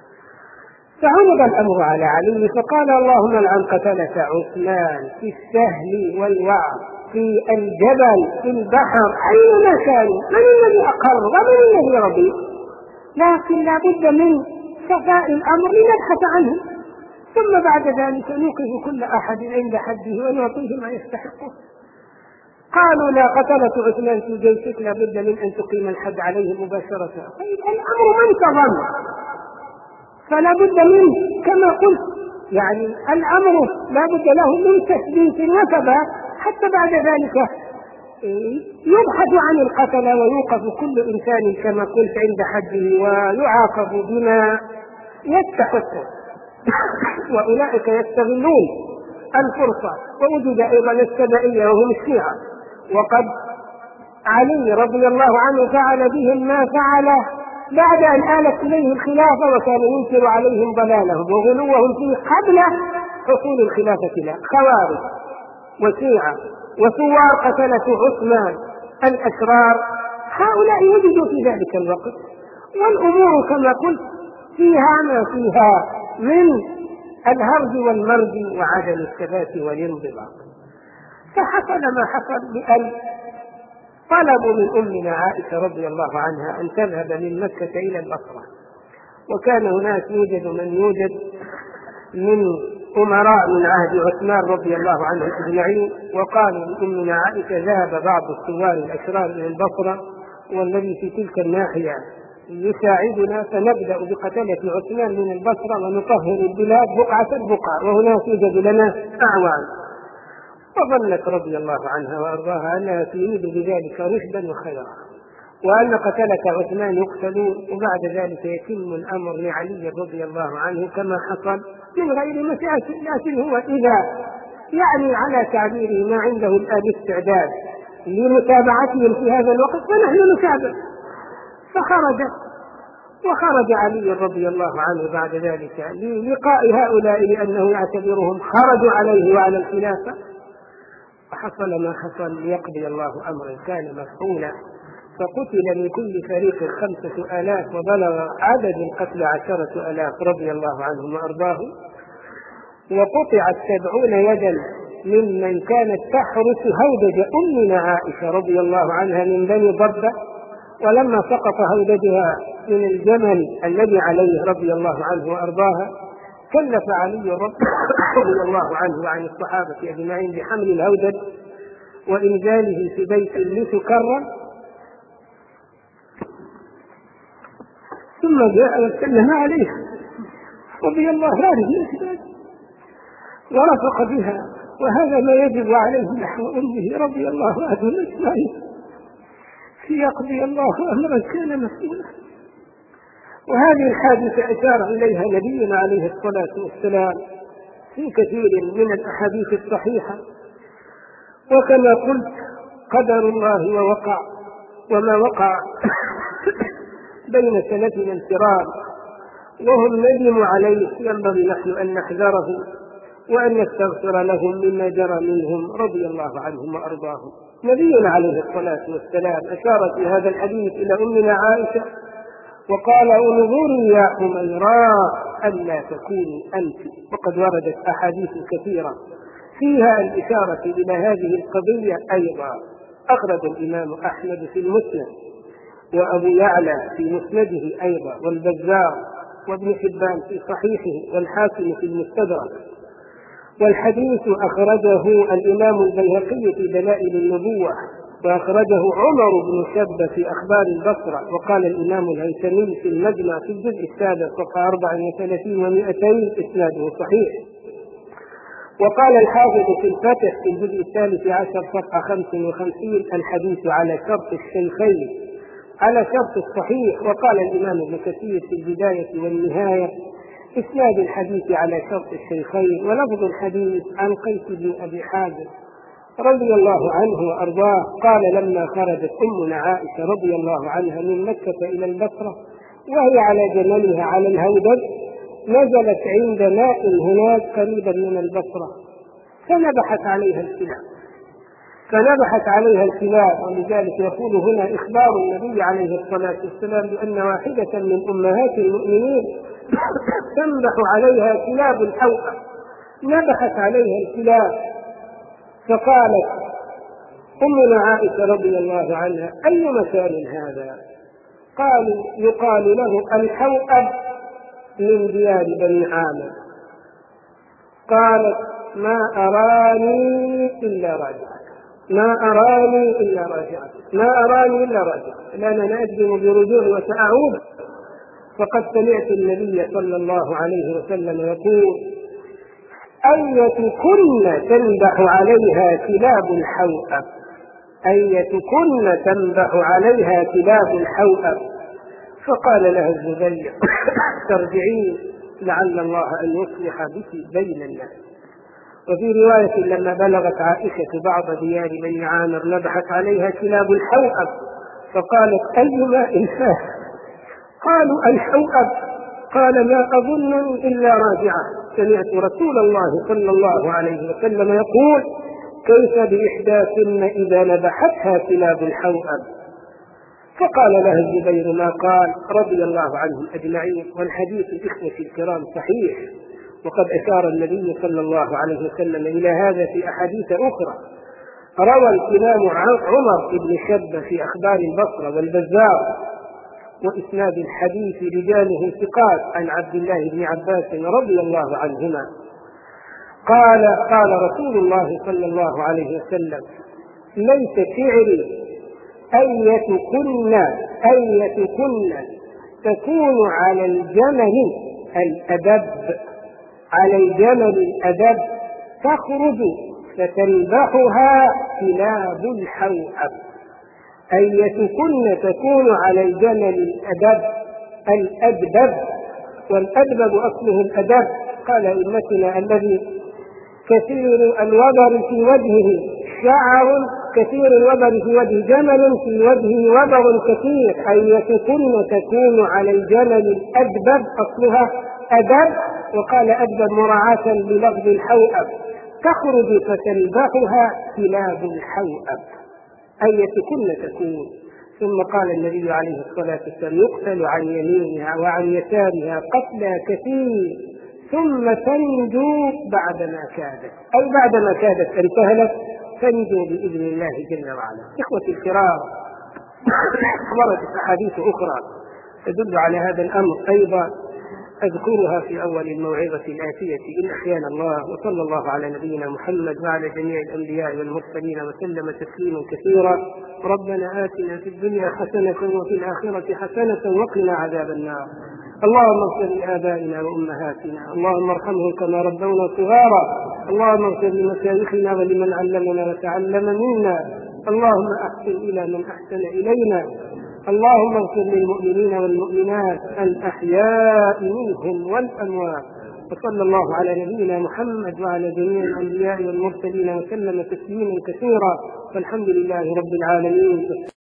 فعرض الأمر على علي فقال اللهم لعن قتلة عثمان في السهل والوعر في الجبل في البحر أينما كانوا، من الذي أقر ومن الذي رضي؟ لكن لا بد من صفاء الأمر لنبحث عنه، ثم بعد ذلك نوقف كل أحد عند حده ونعطيه ما يستحقه. قالوا لا قتلة عثمان في جيشك لا بد من أن تقيم الحد عليه مباشرة. طيب الأمر منتظم فلا بد منه كما قلت، يعني الأمر لا بد له من تثبيت وثبات حتى بعد ذلك يبحث عن القتلة ويوقف كل إنسان كما قلت عند حده ويعاقب بما يستحقه. وأولئك يستغلون الفرصة. ووجد أيضا السبائية وهم الشيعة، وقد علي رضي الله عنه فعل بهم ما فعله بعد أن آلت إليه الخلافة وكان ينكر عليهم ضلالهم وغلوهم فيه قبل حصول الخلافة له. خوارج وشيعة وثوار قتلة عثمان الأشرار هؤلاء وجدوا في ذلك الوقت، والأمور كما قلت فيها ما فيها من الهرج والمرج وعدم الثبات والانضباط. فحصل ما حصل بأن طلبوا من أمنا عائشة رضي الله عنها أن تذهب من مكة إلى البصرة، وكان هناك يوجد من يوجد من أمراء من عهد عثمان رضي الله عنه أجمعين، وقالوا لأمنا عائشة ذهب بعض الثوار الأشرار إلى البصرة والذي في تلك الناحية يساعدنا، فنبدأ بقتلة عثمان من البصرة ونطهر البلاد بقعة بقعة وهناك يوجد لنا أعوان. وظنت رضي الله عنها وأرضاها أنها تريد بذلك رشدا وخيرا، وأن قتلة عثمان يقتلون وبعد ذلك يتم الأمر لعلي رضي الله عنه كما حصل من غير مشاكل. لكن هو إذا يعني على تعبيره ما عنده الآن استعداد لمتابعتهم في هذا الوقت فنحن نتابع. فخرج وخرج علي رضي الله عنه بعد ذلك للقاء هؤلاء لأنه يعتبرهم خرجوا عليه وعلى الخلافة، وحصل ما حصل ليقضي الله أمرا كان مفعولا. فقتل من كل فريق خمسة آلاف وبلغ عدد القتل عشرة آلاف رضي الله عنهم وأرضاهم، وقطعت سبعون يدا ممن كانت تحرس هودج أمنا عائشة رضي الله عنها من بني ضبة. ولما سقط هودجها من الجمل الذي عليه رضي الله عنه وأرضاها كلف علي رضي الله عنه وعن الصحابة أجمعين بحمل الهودج وإنزاله في بيت لتكرم، ثم جاء وسلم عليه رضي الله عنه ورفق بها، وهذا ما يجب عليه نحو أمه رضي الله عنه أجمعين ليقضي الله أمرا كان مسؤولا. وهذه الحادثة أشار إليها نبينا عليه الصلاة والسلام في كثير من الأحاديث الصحيحة. وكما قلت قدر الله ووقع، وما وقع بين سلفنا الكرام وهم ندموا عليه ينبغي نحن أن نحذره وأن نستغفر لهم مما جرى منهم رضي الله عنهم وأرضاهم. نبينا عليه الصلاة والسلام أشار في هذا الحديث إلى أمنا عائشة وقال: انظري يا حميراء ألا تكوني أنت. وقد وردت أحاديث كثيرة فيها الإشارة إلى هذه القضية أيضا. أخرج الإمام أحمد في المسند، وأبو يعلى في مسنده أيضا، والبزار وابن حبان في صحيحه، والحاكم في المستدرك. والحديث أخرجه الإمام البيهقي في دلائل النبوة، وأخرجه عمر بن شبة في أخبار البصرة. وقال الإمام الهيثمي في المجمع في الجزء السادس صفحة أربع وثلاثين ومئتين إسناده صحيح. وقال الحافظ في الفتح في الجزء الثالث عشر صفحة خمس وخمسين: الحديث على شرط الشيخين، على شرط الصحيح. وقال الإمام ابن كثير في البداية والنهاية: إسناد الحديث على شرط الشيخين. ولفظ الحديث عن قيس بن أبي حازم رضي الله عنه وأرضاه قال: لما خرجت أمنا عائشة رضي الله عنها من مكة إلى البصرة وهي على جملها على الهودج، نزلت عند ماء هناك قريبا من البصرة، فنبحت عليها الكلاب فنبحت عليها الكلاب ولذلك يقول هنا إخبار النبي عليه الصلاة والسلام بأن واحدة من أمهات المؤمنين تنبح عليها كلاب الحوأة. نبحت عليها الكلاب، فقالت أمنا عائشة رضي الله عنها: أي مكان هذا؟ قالوا: يقال له الحوأة من ديار بني عامر. قالت: ما أراني إلا راجعة ما أراني إلا راجعة ما أراني إلا راجعة لأننا نأجم برجوع وسأعود. فقد سمعت النبي صلى الله عليه وسلم يقول: أيتكن تنبح عليها كلاب الحوأة أيتكن تنبح عليها كلاب الحوأة فقال لها الزبير: ترجعين لعل الله أن يصلح بك بين الناس. وفي رواية: لما بلغت عائشة بعض ديار بني عامر نبحت عليها كلاب الحوأة فقالت: أي ماء هذا؟ قالوا: الحوأة. قال: ما أظن إلا راجعة. سمعت رسول الله صلى الله عليه وسلم يقول: كيف بإحداثن إذا نبحتها كلاب الحوأة؟ فقال لها الزبير ما قال رضي الله عنهم أجمعين. والحديث الإخوة الكرام صحيح، وقد أشار النبي صلى الله عليه وسلم إلى هذا في أحاديث أخرى. روى الإمام عمر بن شبة في أخبار البصرة والبزار، وإسناد الحديث رجاله ثقات، عن عبد الله بن عباس رضي الله عنهما قال: قال رسول الله صلى الله عليه وسلم: ليس شعري أيتكن أيتكن تكون على الجمل الأدب على الجمل الأدب تخرج فتنبحها كلاب الحوأة. أيتكن تكون على الجمل الأدب الأدبب، والأدبب أصله الأدب. قال إمتنا: الذي كثير الوبر في وجهه شعر كثير الوبر في وجه جمل في وجهه وبر كثير. أيتكن تكون على الجمل الأدبب أصلها أدب، وقال أدبب مراعاة بلفظ الحوأة. تخرج فتنبحها كلاب الحوأة. أيتكن تكون. ثم قال النبي عليه الصلاة والسلام: يقتل عن يمينها وعن يسارها قتلى كثير ثم تنجو بعدما كادت، أي بعدما كادت أن تهلك تنجو بإذن الله جل وعلا. إخوتي الكرام، وردت أحاديث أخرى تدل على هذا الأمر أيضا، أذكرها في أول الموعظة الآتية إن أحيانا الله. وصلى الله على نبينا محمد وعلى جميع الأنبياء والمرسلين وسلم تسليما كثيرا. ربنا آتنا في الدنيا حسنة وفي الآخرة حسنة وقنا عذاب النار. اللهم اغفر لآبائنا وأمهاتنا، اللهم ارحمهم كما ربونا صغارا، اللهم اغفر لمشايخنا ولمن علمنا وتعلم منا، اللهم أحسن إلى من أحسن إلينا، اللهم اغفر للمؤمنين والمؤمنات الأحياء منهم والأموات، وصلى الله على نبينا محمد وعلى جميع الأنبياء والمرسلين وسلم تسليما كثيرا، والحمد لله رب العالمين.